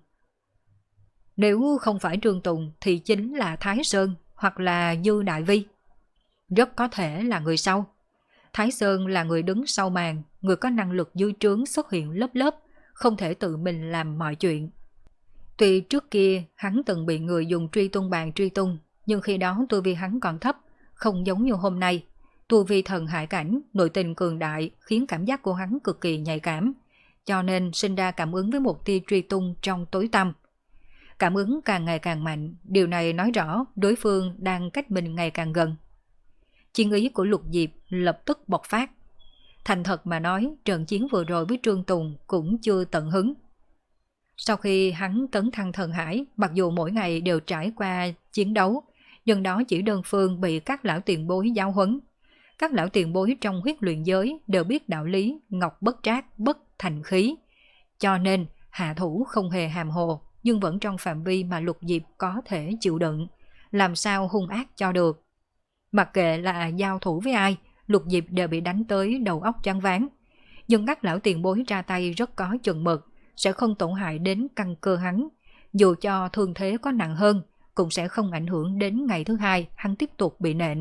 Nếu không phải Trương Tùng thì chính là Thái Sơn hoặc là Dư Đại Vi. Rất có thể là người sau. Thái Sơn là người đứng sau màn, người có năng lực dưới trướng xuất hiện lớp lớp, không thể tự mình làm mọi chuyện. Tuy trước kia hắn từng bị người dùng truy tung bàn truy tung, nhưng khi đó tu vi hắn còn thấp, không giống như hôm nay. Tu vi thần hải cảnh, nội tình cường đại khiến cảm giác của hắn cực kỳ nhạy cảm, cho nên sinh ra cảm ứng với một tia truy tung trong tối tăm. Cảm ứng càng ngày càng mạnh, điều này nói rõ đối phương đang cách mình ngày càng gần. Chiến ý của Lục Diệp lập tức bộc phát. Thành thật mà nói, trận chiến vừa rồi với Trương Tùng cũng chưa tận hứng. Sau khi hắn tấn thăng thần hải, mặc dù mỗi ngày đều trải qua chiến đấu, nhưng đó chỉ đơn phương bị các lão tiền bối giáo huấn. Các lão tiền bối trong huyết luyện giới đều biết đạo lý ngọc bất trác bất thành khí. Cho nên hạ thủ không hề hàm hồ, nhưng vẫn trong phạm vi mà Lục Diệp có thể chịu đựng, làm sao hung ác cho được. Mặc kệ là giao thủ với ai, Lục Diệp đều bị đánh tới đầu óc choáng váng. Nhưng các lão tiền bối ra tay rất có chừng mực, sẽ không tổn hại đến căn cơ hắn. Dù cho thương thế có nặng hơn, cũng sẽ không ảnh hưởng đến ngày thứ hai hắn tiếp tục bị nện.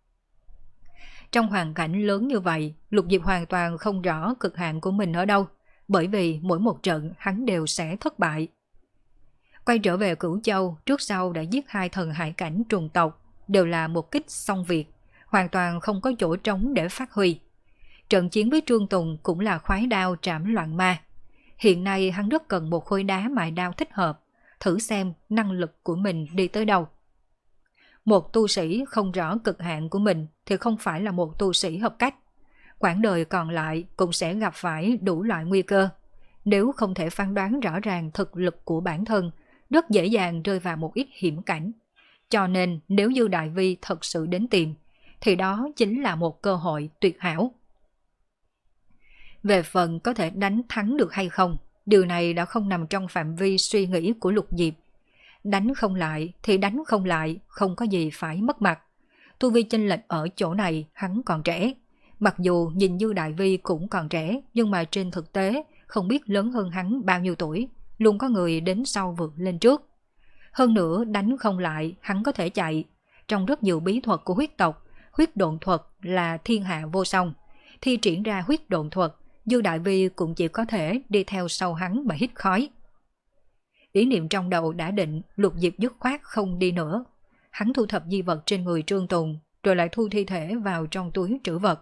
Trong hoàn cảnh lớn như vậy, Lục Diệp hoàn toàn không rõ cực hạn của mình ở đâu, bởi vì mỗi một trận hắn đều sẽ thất bại. Quay trở về Cửu Châu, trước sau đã giết hai thần hải cảnh trùng tộc, đều là một kích xong việc, hoàn toàn không có chỗ trống để phát huy. Trận chiến với Trương Tùng cũng là khoái đao trảm loạn ma. Hiện nay hắn rất cần một khối đá mài đao thích hợp, thử xem năng lực của mình đi tới đâu. Một tu sĩ không rõ cực hạn của mình thì không phải là một tu sĩ hợp cách. Quãng đời còn lại cũng sẽ gặp phải đủ loại nguy cơ. Nếu không thể phán đoán rõ ràng thực lực của bản thân, rất dễ dàng rơi vào một ít hiểm cảnh. Cho nên nếu Dư Đại Vi thật sự đến tìm, thì đó chính là một cơ hội tuyệt hảo. Về phần có thể đánh thắng được hay không, Điều này đã không nằm trong phạm vi suy nghĩ của Lục Diệp. Đánh không lại thì đánh không lại, không có gì phải mất mặt. Tu vi chênh lệch ở chỗ này hắn còn trẻ. Mặc dù nhìn Dư Đại Vi cũng còn trẻ, nhưng mà trên thực tế không biết lớn hơn hắn bao nhiêu tuổi, luôn có người đến sau vượt lên trước. Hơn nữa đánh không lại, hắn có thể chạy. Trong rất nhiều bí thuật của huyết tộc, huyết độn thuật là thiên hạ vô song. Thi triển ra huyết độn thuật, Dư Đại Vi cũng chỉ có thể đi theo sau hắn mà hít khói. Ý niệm trong đầu đã định, Lục Diệp dứt khoát không đi nữa. Hắn thu thập di vật trên người Trương Tùng, rồi lại thu thi thể vào trong túi trữ vật.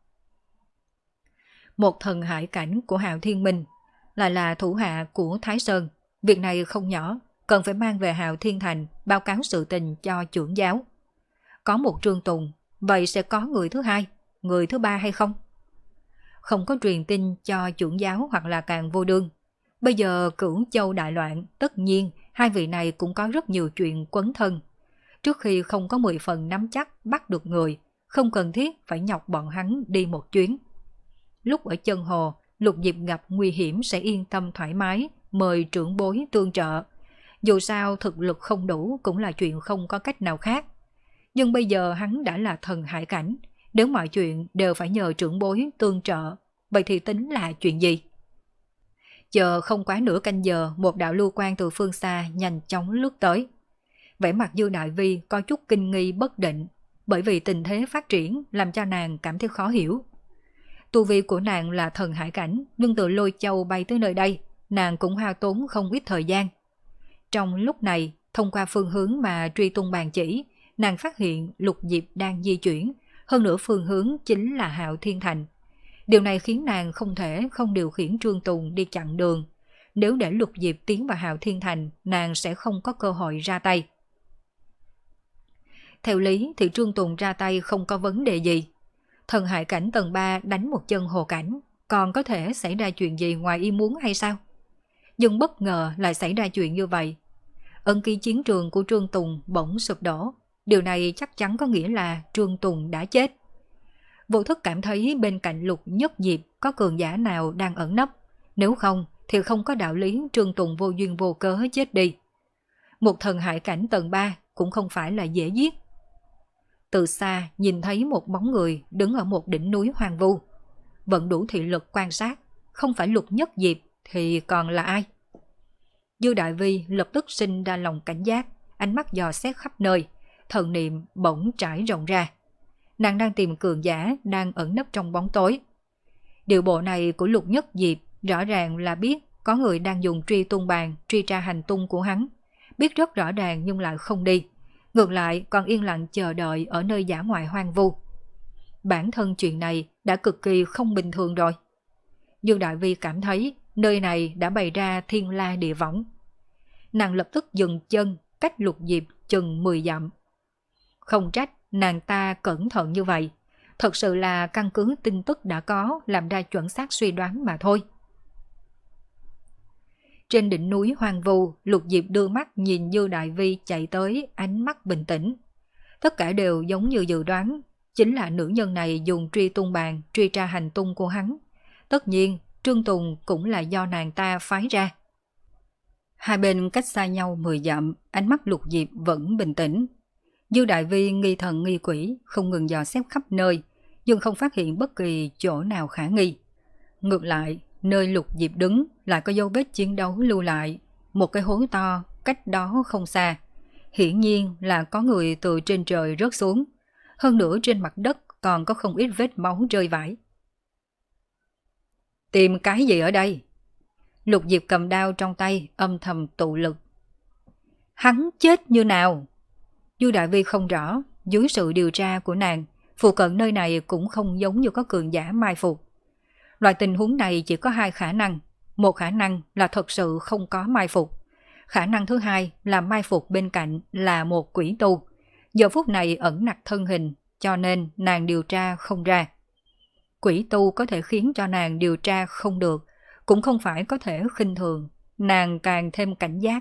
Một thần hải cảnh của Hạo Thiên Minh, lại là thủ hạ của Thái Sơn. Việc này không nhỏ, cần phải mang về Hạo Thiên Thành báo cáo sự tình cho trưởng giáo. Có một Trương Tùng, vậy sẽ có người thứ hai, người thứ ba hay không? Không có truyền tin cho trưởng giáo hoặc là càng vô đương. Bây giờ Cửu Châu đại loạn, tất nhiên hai vị này cũng có rất nhiều chuyện quấn thân. Trước khi không có mười phần nắm chắc bắt được người, không cần thiết phải nhọc bọn hắn đi một chuyến. Lúc ở chân hồ, Lục Diệp gặp nguy hiểm sẽ yên tâm thoải mái, mời trưởng bối tương trợ. Dù sao thực lực không đủ cũng là chuyện không có cách nào khác. Nhưng bây giờ hắn đã là thần hải cảnh, nếu mọi chuyện đều phải nhờ trưởng bối tương trợ, vậy thì tính là chuyện gì? Chờ không quá nửa canh giờ, một đạo lưu quang từ phương xa nhanh chóng lướt tới. Vẻ mặt Dư Đại Vi có chút kinh nghi bất định, bởi vì tình thế phát triển làm cho nàng cảm thấy khó hiểu. Tu vi của nàng là thần hải cảnh, nhưng từ Lôi Châu bay tới nơi đây, nàng cũng hao tốn không ít thời gian. Trong lúc này, thông qua phương hướng mà truy tung bàn chỉ, nàng phát hiện Lục Diệp đang di chuyển, hơn nữa phương hướng chính là Hạo Thiên Thành. Điều này khiến nàng không thể không điều khiển Trương Tùng đi chặn đường. Nếu để Lục Diệp tiến vào Hạo Thiên Thành, nàng sẽ không có cơ hội ra tay. Theo lý thì Trương Tùng ra tay không có vấn đề gì. Thần hải cảnh tầng ba đánh một chân hồ cảnh, còn có thể xảy ra chuyện gì ngoài ý muốn hay sao? Nhưng bất ngờ lại xảy ra chuyện như vậy. Ân ký chiến trường của Trương Tùng bỗng sụp đổ. Điều này chắc chắn có nghĩa là Trương Tùng đã chết. Vô thức cảm thấy bên cạnh Lục Nhất Diệp có cường giả nào đang ẩn nấp. Nếu không thì không có đạo lý Trương Tùng vô duyên vô cớ chết đi. Một thần hải cảnh tầng ba cũng không phải là dễ giết. Từ xa nhìn thấy một bóng người đứng ở một đỉnh núi hoang vu. Vẫn đủ thị lực quan sát, không phải Lục Nhất Diệp thì còn là ai? Dư Đại Vi lập tức sinh ra lòng cảnh giác, ánh mắt dò xét khắp nơi, thần niệm bỗng trải rộng ra. Nàng đang tìm cường giả đang ẩn nấp trong bóng tối. Điều bộ này của Lục Nhất Diệp rõ ràng là biết có người đang dùng truy tung bàn truy tra hành tung của hắn. Biết rất rõ ràng nhưng lại không đi. Ngược lại còn yên lặng chờ đợi ở nơi dã ngoại hoang vu. Bản thân chuyện này đã cực kỳ không bình thường rồi. Dương Đại Vi cảm thấy nơi này đã bày ra thiên la địa võng. Nàng lập tức dừng chân cách Lục Diệp chừng mười dặm. Không trách nàng ta cẩn thận như vậy. Thật sự là căn cứ tin tức đã có làm ra chuẩn xác suy đoán mà thôi. Trên đỉnh núi hoang vu, Lục Diệp đưa mắt nhìn Dư Đại Vi chạy tới, ánh mắt bình tĩnh. Tất cả đều giống như dự đoán, chính là nữ nhân này dùng truy tung bàn truy tra hành tung của hắn. Tất nhiên, Trương Tùng cũng là do nàng ta phái ra. Hai bên cách xa nhau mười dặm, ánh mắt Lục Diệp vẫn bình tĩnh. Dư Đại Vi nghi thần nghi quỷ, không ngừng dò xét khắp nơi, nhưng không phát hiện bất kỳ chỗ nào khả nghi. Ngược lại, nơi Lục Diệp đứng lại có dấu vết chiến đấu lưu lại, một cái hố to cách đó không xa. Hiển nhiên là có người từ trên trời rớt xuống, hơn nữa trên mặt đất còn có không ít vết máu rơi vãi. Tìm cái gì ở đây? Lục Diệp cầm đao trong tay, âm thầm tụ lực. Hắn chết như nào? Dư Đại Vi không rõ, dưới sự điều tra của nàng, phụ cận nơi này cũng không giống như có cường giả mai phục. Loại tình huống này chỉ có hai khả năng. Một khả năng là thật sự không có mai phục. Khả năng thứ hai là mai phục bên cạnh là một quỷ tu. Giờ phút này ẩn nặc thân hình, cho nên nàng điều tra không ra. Quỷ tu có thể khiến cho nàng điều tra không được, cũng không phải có thể khinh thường, nàng càng thêm cảnh giác.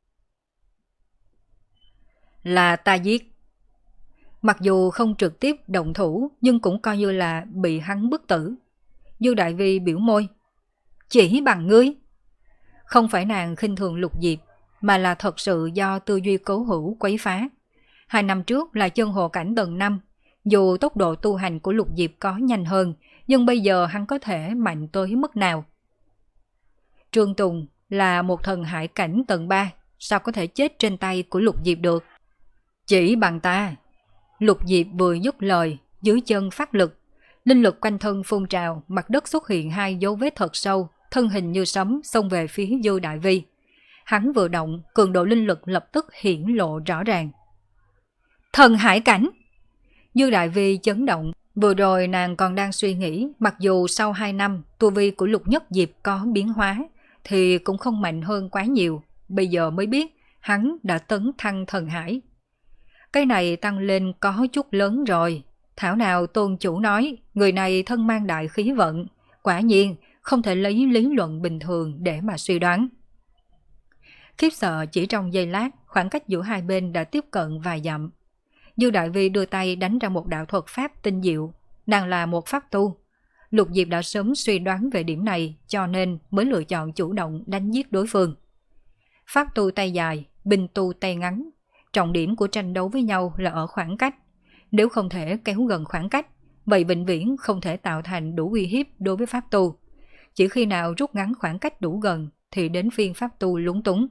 Là ta giết. Mặc dù không trực tiếp động thủ, nhưng cũng coi như là bị hắn bức tử. Dư Đại Vi biểu môi. Chỉ bằng ngươi. Không phải nàng khinh thường Lục Diệp, mà là thật sự do tư duy cố hữu quấy phá. Hai năm trước là chân hồ cảnh tầng năm, dù tốc độ tu hành của Lục Diệp có nhanh hơn, nhưng bây giờ hắn có thể mạnh tới mức nào? Trương Tùng là một thần hải cảnh tầng ba, sao có thể chết trên tay của Lục Diệp được? Chỉ bằng ta. Lục Diệp vừa dứt lời, dưới chân phát lực, linh lực quanh thân phun trào, mặt đất xuất hiện hai dấu vết thật sâu, thân hình như sấm xông về phía Dư Đại Vi. Hắn vừa động, cường độ linh lực lập tức hiển lộ rõ ràng. Thần hải cảnh! Dư Đại Vi chấn động, vừa rồi nàng còn đang suy nghĩ, mặc dù sau hai năm tu vi của Lục Nhất Diệp có biến hóa, thì cũng không mạnh hơn quá nhiều, bây giờ mới biết hắn đã tấn thăng thần hải. Cái này tăng lên có chút lớn rồi, thảo nào tôn chủ nói, người này thân mang đại khí vận, quả nhiên không thể lấy lý luận bình thường để mà suy đoán. Khiếp sợ chỉ trong giây lát, khoảng cách giữa hai bên đã tiếp cận vài dặm. Dư Đại Vi đưa tay đánh ra một đạo thuật pháp tinh diệu, nàng là một pháp tu. Lục Diệp đã sớm suy đoán về điểm này, cho nên mới lựa chọn chủ động đánh giết đối phương. Pháp tu tay dài, binh tu tay ngắn, trọng điểm của tranh đấu với nhau là ở khoảng cách. Nếu không thể kéo gần khoảng cách, vậy vĩnh viễn không thể tạo thành đủ uy hiếp đối với pháp tu. Chỉ khi nào rút ngắn khoảng cách đủ gần thì đến phiên pháp tu lúng túng.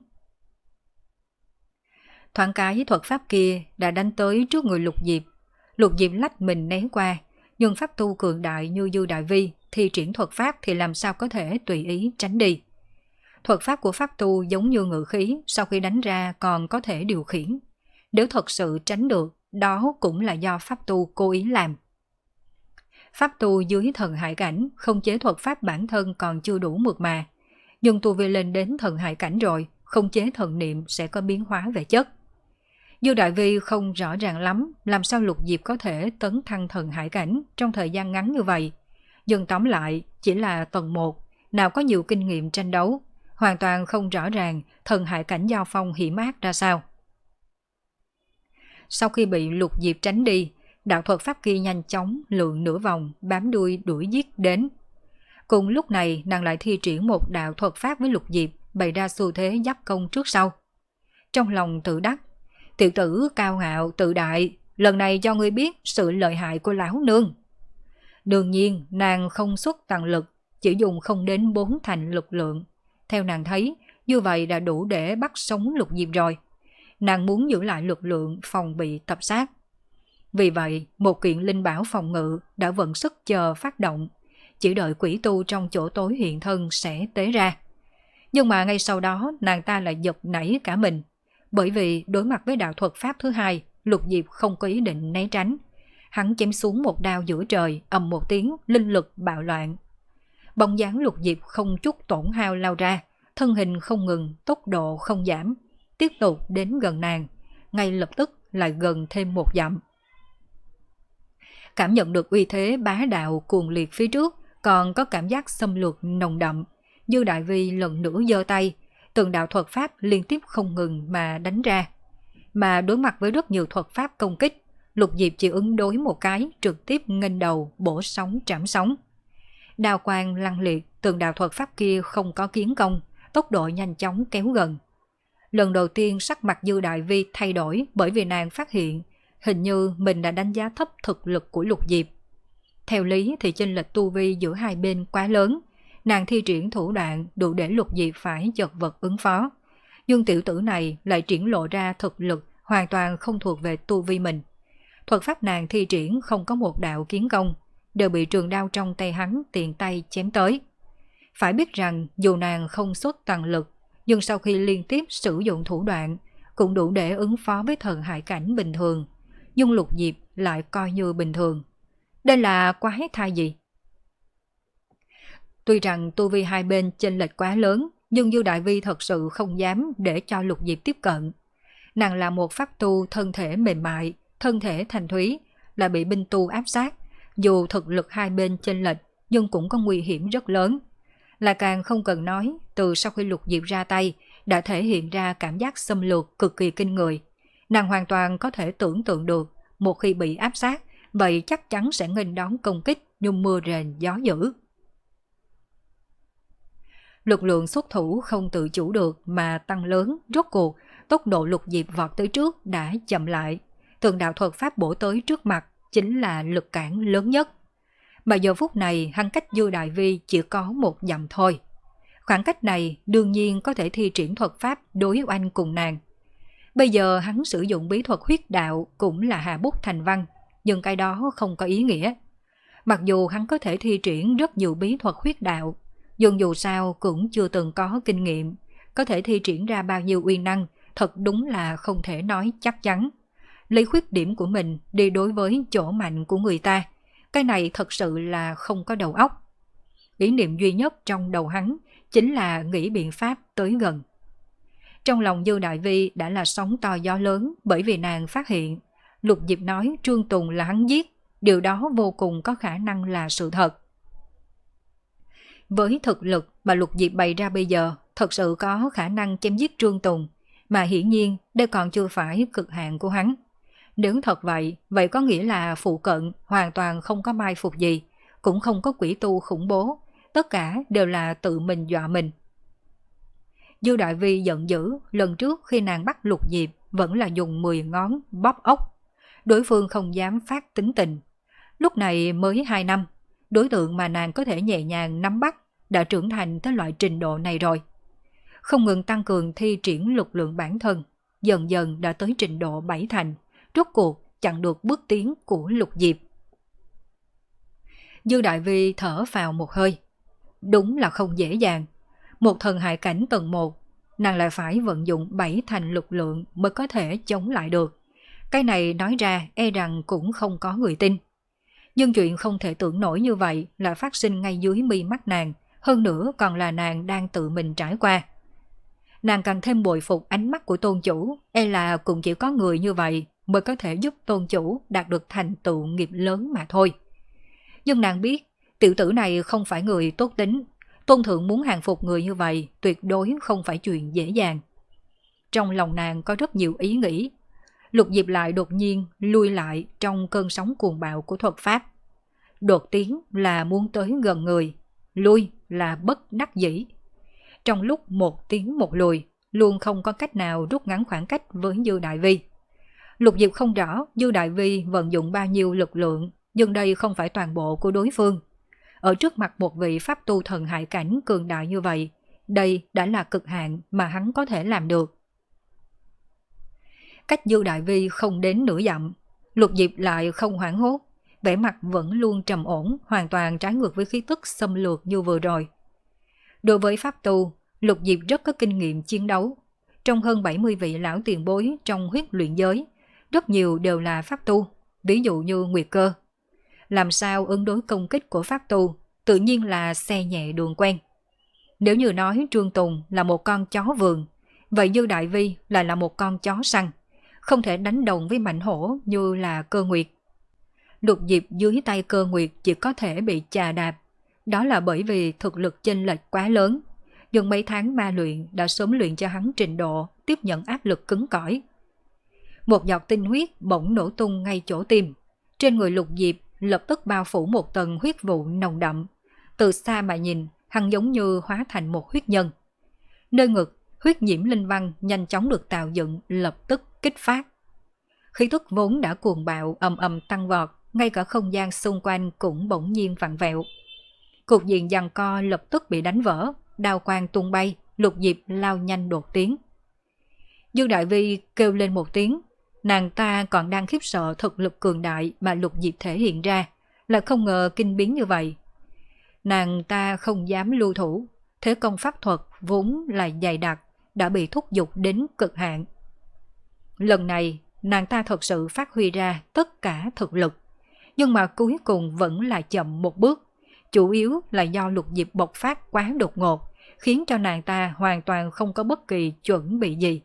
Thoáng cái thuật pháp kia đã đánh tới trước người Lục Diệp. Lục Diệp lách mình né qua, nhưng pháp tu cường đại như Dư Đại Vi thì triển thuật pháp thì làm sao có thể tùy ý tránh đi. Thuật pháp của pháp tu giống như ngự khí, sau khi đánh ra còn có thể điều khiển. Nếu thật sự tránh được, đó cũng là do pháp tu cố ý làm. Pháp tu dưới thần hải cảnh, không chế thuật pháp bản thân còn chưa đủ mượt mà. Nhưng tu vi lên đến thần hải cảnh rồi, không chế thần niệm sẽ có biến hóa về chất. Dư Đại Vi không rõ ràng lắm làm sao Lục Diệp có thể tấn thăng thần hải cảnh trong thời gian ngắn như vậy. Nhưng tóm lại, chỉ là tầng một, nào có nhiều kinh nghiệm tranh đấu, hoàn toàn không rõ ràng thần hải cảnh giao phong hiểm ác ra sao. Sau khi bị Lục Diệp tránh đi, đạo thuật pháp kia nhanh chóng lượn nửa vòng, bám đuôi đuổi giết đến. Cùng lúc này, nàng lại thi triển một đạo thuật pháp với Lục Diệp, bày ra xu thế giáp công trước sau. Trong lòng tự đắc, tiểu tử cao ngạo tự đại, lần này cho ngươi biết sự lợi hại của lão nương. Đương nhiên, nàng không xuất toàn lực, chỉ dùng không đến bốn thành lực lượng. Theo nàng thấy, như vậy đã đủ để bắt sống Lục Diệp rồi. Nàng muốn giữ lại lực lượng phòng bị tập sát. Vì vậy, một kiện linh bảo phòng ngự đã vận sức chờ phát động, chỉ đợi quỷ tu trong chỗ tối hiện thân sẽ tế ra. Nhưng mà ngay sau đó nàng ta lại giật nảy cả mình, bởi vì đối mặt với đạo thuật pháp thứ hai, Lục Diệp không có ý định né tránh. Hắn chém xuống một đao giữa trời, ầm một tiếng, linh lực bạo loạn. Bóng dáng Lục Diệp không chút tổn hao lao ra, thân hình không ngừng, tốc độ không giảm, tiếp tục đến gần nàng, ngay lập tức lại gần thêm một dặm. Cảm nhận được uy thế bá đạo cuồng liệt phía trước, còn có cảm giác xâm lược nồng đậm. Dư Đại Vi lần nữa giơ tay, từng đạo thuật pháp liên tiếp không ngừng mà đánh ra. Mà đối mặt với rất nhiều thuật pháp công kích, Lục Diệp chỉ ứng đối một cái, trực tiếp nghênh đầu bổ sóng trảm sóng. Đao quang lăng liệt, từng đạo thuật pháp kia không có kiến công, tốc độ nhanh chóng kéo gần. Lần đầu tiên sắc mặt Dư Đại Vi thay đổi, bởi vì nàng phát hiện hình như mình đã đánh giá thấp thực lực của Lục Diệp. Theo lý thì chênh lệch tu vi giữa hai bên quá lớn, nàng thi triển thủ đoạn đủ để Lục Diệp phải chật vật ứng phó. Nhưng tiểu tử này lại triển lộ ra thực lực hoàn toàn không thuộc về tu vi mình. Thuật pháp nàng thi triển không có một đạo kiến công, đều bị trường đao trong tay hắn tiện tay chém tới. Phải biết rằng dù nàng không xuất toàn lực, nhưng sau khi liên tiếp sử dụng thủ đoạn, cũng đủ để ứng phó với thần hải cảnh bình thường. Nhưng Lục Diệp lại coi như bình thường. Đây là quái thai gì? Tuy rằng tu vi hai bên chênh lệch quá lớn, nhưng Dư Đại Vi thật sự không dám để cho Lục Diệp tiếp cận. Nàng là một pháp tu thân thể mềm mại, thân thể thành thúy, là bị binh tu áp sát. Dù thực lực hai bên chênh lệch, nhưng cũng có nguy hiểm rất lớn. Là càng không cần nói, từ sau khi Lục Diệp ra tay, đã thể hiện ra cảm giác xâm lược cực kỳ kinh người. Nàng hoàn toàn có thể tưởng tượng được, một khi bị áp sát, vậy chắc chắn sẽ nghênh đón công kích như mưa rền gió dữ. Lực lượng xuất thủ không tự chủ được mà tăng lớn, rốt cuộc, tốc độ Lục Diệp vọt tới trước đã chậm lại. Từng đạo thuật pháp bổ tới trước mặt chính là lực cản lớn nhất. Mà giờ phút này hắn cách Dư Đại Vi chỉ có một dặm thôi. Khoảng cách này đương nhiên có thể thi triển thuật pháp đối oanh cùng nàng. Bây giờ hắn sử dụng bí thuật huyết đạo cũng là hạ bút thành văn, nhưng cái đó không có ý nghĩa. Mặc dù hắn có thể thi triển rất nhiều bí thuật huyết đạo, nhưng dù sao cũng chưa từng có kinh nghiệm, có thể thi triển ra bao nhiêu uy năng, thật đúng là không thể nói chắc chắn. Lấy khuyết điểm của mình đi đối với chỗ mạnh của người ta, cái này thật sự là không có đầu óc. Ý niệm duy nhất trong đầu hắn chính là nghĩ biện pháp tới gần. Trong lòng Dư Đại Vi đã là sóng to gió lớn, bởi vì nàng phát hiện Lục Diệp nói Trương Tùng là hắn giết, điều đó vô cùng có khả năng là sự thật. Với thực lực mà Lục Diệp bày ra bây giờ, thật sự có khả năng chém giết Trương Tùng, mà hiển nhiên đây còn chưa phải cực hạn của hắn. Nếu thật vậy, vậy có nghĩa là phụ cận hoàn toàn không có mai phục gì, cũng không có quỷ tu khủng bố, tất cả đều là tự mình dọa mình. Dư Đại Vi giận dữ, lần trước khi nàng bắt Lục Diệp vẫn là dùng mười ngón bóp ốc. Đối phương không dám phát tính tình. Lúc này mới hai năm, đối tượng mà nàng có thể nhẹ nhàng nắm bắt đã trưởng thành tới loại trình độ này rồi. Không ngừng tăng cường thi triển lực lượng bản thân, dần dần đã tới trình độ bảy thành, rốt cuộc chặn được bước tiến của Lục Diệp. Dư Đại Vi thở phào một hơi. Đúng là không dễ dàng. Một thần hại cảnh tầng một, nàng lại phải vận dụng bảy thành lực lượng mới có thể chống lại được. Cái này nói ra e rằng cũng không có người tin. Nhưng chuyện không thể tưởng nổi như vậy là phát sinh ngay dưới mi mắt nàng, hơn nữa còn là nàng đang tự mình trải qua. Nàng càng thêm bội phục ánh mắt của tôn chủ, e là cũng chỉ có người như vậy mới có thể giúp tôn chủ đạt được thành tựu nghiệp lớn mà thôi. Nhưng nàng biết, tiểu tử này không phải người tốt tính, tôn thượng muốn hàng phục người như vậy tuyệt đối không phải chuyện dễ dàng. Trong lòng nàng có rất nhiều ý nghĩ. Lục Diệp lại đột nhiên lui lại trong cơn sóng cuồng bạo của thuật pháp. Đột tiến là muốn tới gần người, lui là bất đắc dĩ. Trong lúc một tiến một lùi, luôn không có cách nào rút ngắn khoảng cách với Dư Đại Vi. Lục Diệp không rõ Dư Đại Vi vận dụng bao nhiêu lực lượng, nhưng đây không phải toàn bộ của đối phương. Ở trước mặt một vị pháp tu thần hại cảnh cường đại như vậy, đây đã là cực hạn mà hắn có thể làm được. Cách Dư Đại Vi không đến nửa dặm, Lục Diệp lại không hoảng hốt, vẻ mặt vẫn luôn trầm ổn, hoàn toàn trái ngược với khí tức xâm lược như vừa rồi. Đối với pháp tu, Lục Diệp rất có kinh nghiệm chiến đấu. Trong hơn bảy mươi vị lão tiền bối trong huyết luyện giới, rất nhiều đều là pháp tu, ví dụ như Nguyệt Cơ. Làm sao ứng đối công kích của pháp tu, tự nhiên là xe nhẹ đường quen. Nếu như nói Trương Tùng là một con chó vườn, vậy Dư Đại Vi lại là một con chó săn, không thể đánh đồng với mãnh hổ như là Cơ Nguyệt. Lục Diệp dưới tay Cơ Nguyệt chỉ có thể bị chà đạp, đó là bởi vì thực lực chênh lệch quá lớn. Nhưng mấy tháng ma luyện đã sớm luyện cho hắn trình độ tiếp nhận áp lực cứng cỏi. Một giọt tinh huyết bỗng nổ tung ngay chỗ tim. Trên người Lục Diệp lập tức bao phủ một tầng huyết vụ nồng đậm. Từ xa mà nhìn, hắn giống như hóa thành một huyết nhân. Nơi ngực, huyết nhiễm linh văn nhanh chóng được tạo dựng, lập tức kích phát. Khí tức vốn đã cuồng bạo ầm ầm tăng vọt, ngay cả không gian xung quanh cũng bỗng nhiên vặn vẹo. Cục diện giằng co lập tức bị đánh vỡ, đao quang tung bay, Lục Diệp lao nhanh đột tiến. Dư Đại Vi kêu lên một tiếng, nàng ta còn đang khiếp sợ thực lực cường đại mà Lục Diệp thể hiện ra, là không ngờ kinh biến như vậy. Nàng ta không dám lưu thủ, thế công pháp thuật vốn là dày đặc, đã bị thúc giục đến cực hạn. Lần này, nàng ta thật sự phát huy ra tất cả thực lực, nhưng mà cuối cùng vẫn là chậm một bước. Chủ yếu là do Lục Diệp bộc phát quá đột ngột, khiến cho nàng ta hoàn toàn không có bất kỳ chuẩn bị gì.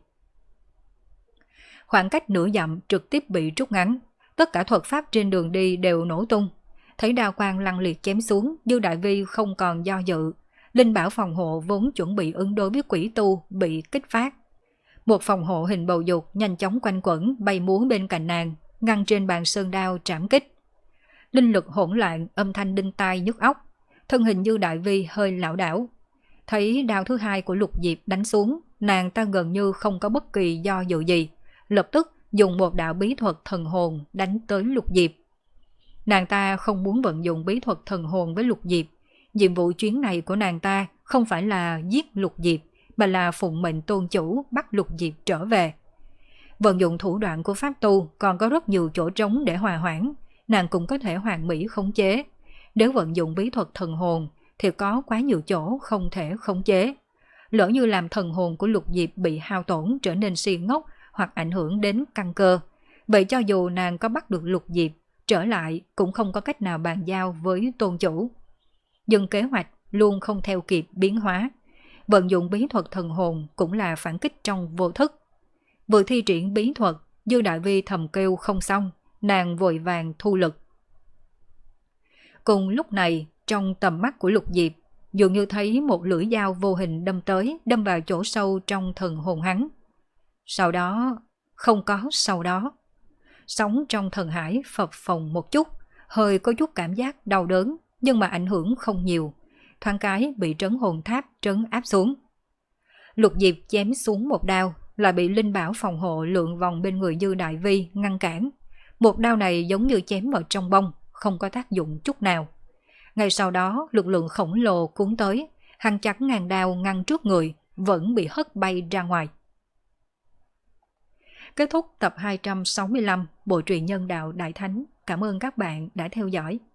Khoảng cách nửa dặm trực tiếp bị rút ngắn, tất cả thuật pháp trên đường đi đều nổ tung. Thấy đao quang lăng liệt chém xuống, Dư Đại Vi không còn do dự. Linh bảo phòng hộ vốn chuẩn bị ứng đối với quỷ tu bị kích phát. Một phòng hộ hình bầu dục nhanh chóng quanh quẩn bay múa bên cạnh nàng, ngăn trên bàn sơn đao trảm kích. Linh lực hỗn loạn, âm thanh đinh tai nhức óc, thân hình Dư Đại Vi hơi lảo đảo. Thấy đao thứ hai của Lục Diệp đánh xuống, nàng ta gần như không có bất kỳ do dự gì, lập tức dùng một đạo bí thuật thần hồn đánh tới Lục Diệp. Nàng ta không muốn vận dụng bí thuật thần hồn với Lục Diệp. Nhiệm vụ chuyến này của nàng ta không phải là giết Lục Diệp, mà là phụng mệnh tôn chủ bắt Lục Diệp trở về. Vận dụng thủ đoạn của pháp tu còn có rất nhiều chỗ trống để hòa hoãn, nàng cũng có thể hoàn mỹ khống chế. Nếu vận dụng bí thuật thần hồn thì có quá nhiều chỗ không thể khống chế. Lỡ như làm thần hồn của Lục Diệp bị hao tổn trở nên si ngốc hoặc ảnh hưởng đến căn cơ, vậy cho dù nàng có bắt được Lục Diệp trở lại cũng không có cách nào bàn giao với tôn chủ. Nhưng kế hoạch luôn không theo kịp biến hóa. Vận dụng bí thuật thần hồn cũng là phản kích trong vô thức. Vừa thi triển bí thuật, Dư Đại Vi thầm kêu không xong, nàng vội vàng thu lực. Cùng lúc này, trong tầm mắt của Lục Diệp, dường như thấy một lưỡi dao vô hình đâm tới, đâm vào chỗ sâu trong thần hồn hắn. Sau đó, không có sau đó. Sóng trong thần hải phập phồng một chút, hơi có chút cảm giác đau đớn, nhưng mà ảnh hưởng không nhiều. Thoáng cái bị trấn hồn tháp trấn áp xuống. Lục Diệp chém xuống một đao, lại bị linh bảo phòng hộ lượn vòng bên người Dư Đại Vi ngăn cản. Một đao này giống như chém vào trong bông, không có tác dụng chút nào. Ngay sau đó, lực lượng khổng lồ cuốn tới, hàng chặt ngàn đao ngăn trước người, vẫn bị hất bay ra ngoài. Kết thúc tập hai trăm sáu mươi lăm Bộ truyện Nhân Đạo Đại Thánh. Cảm ơn các bạn đã theo dõi.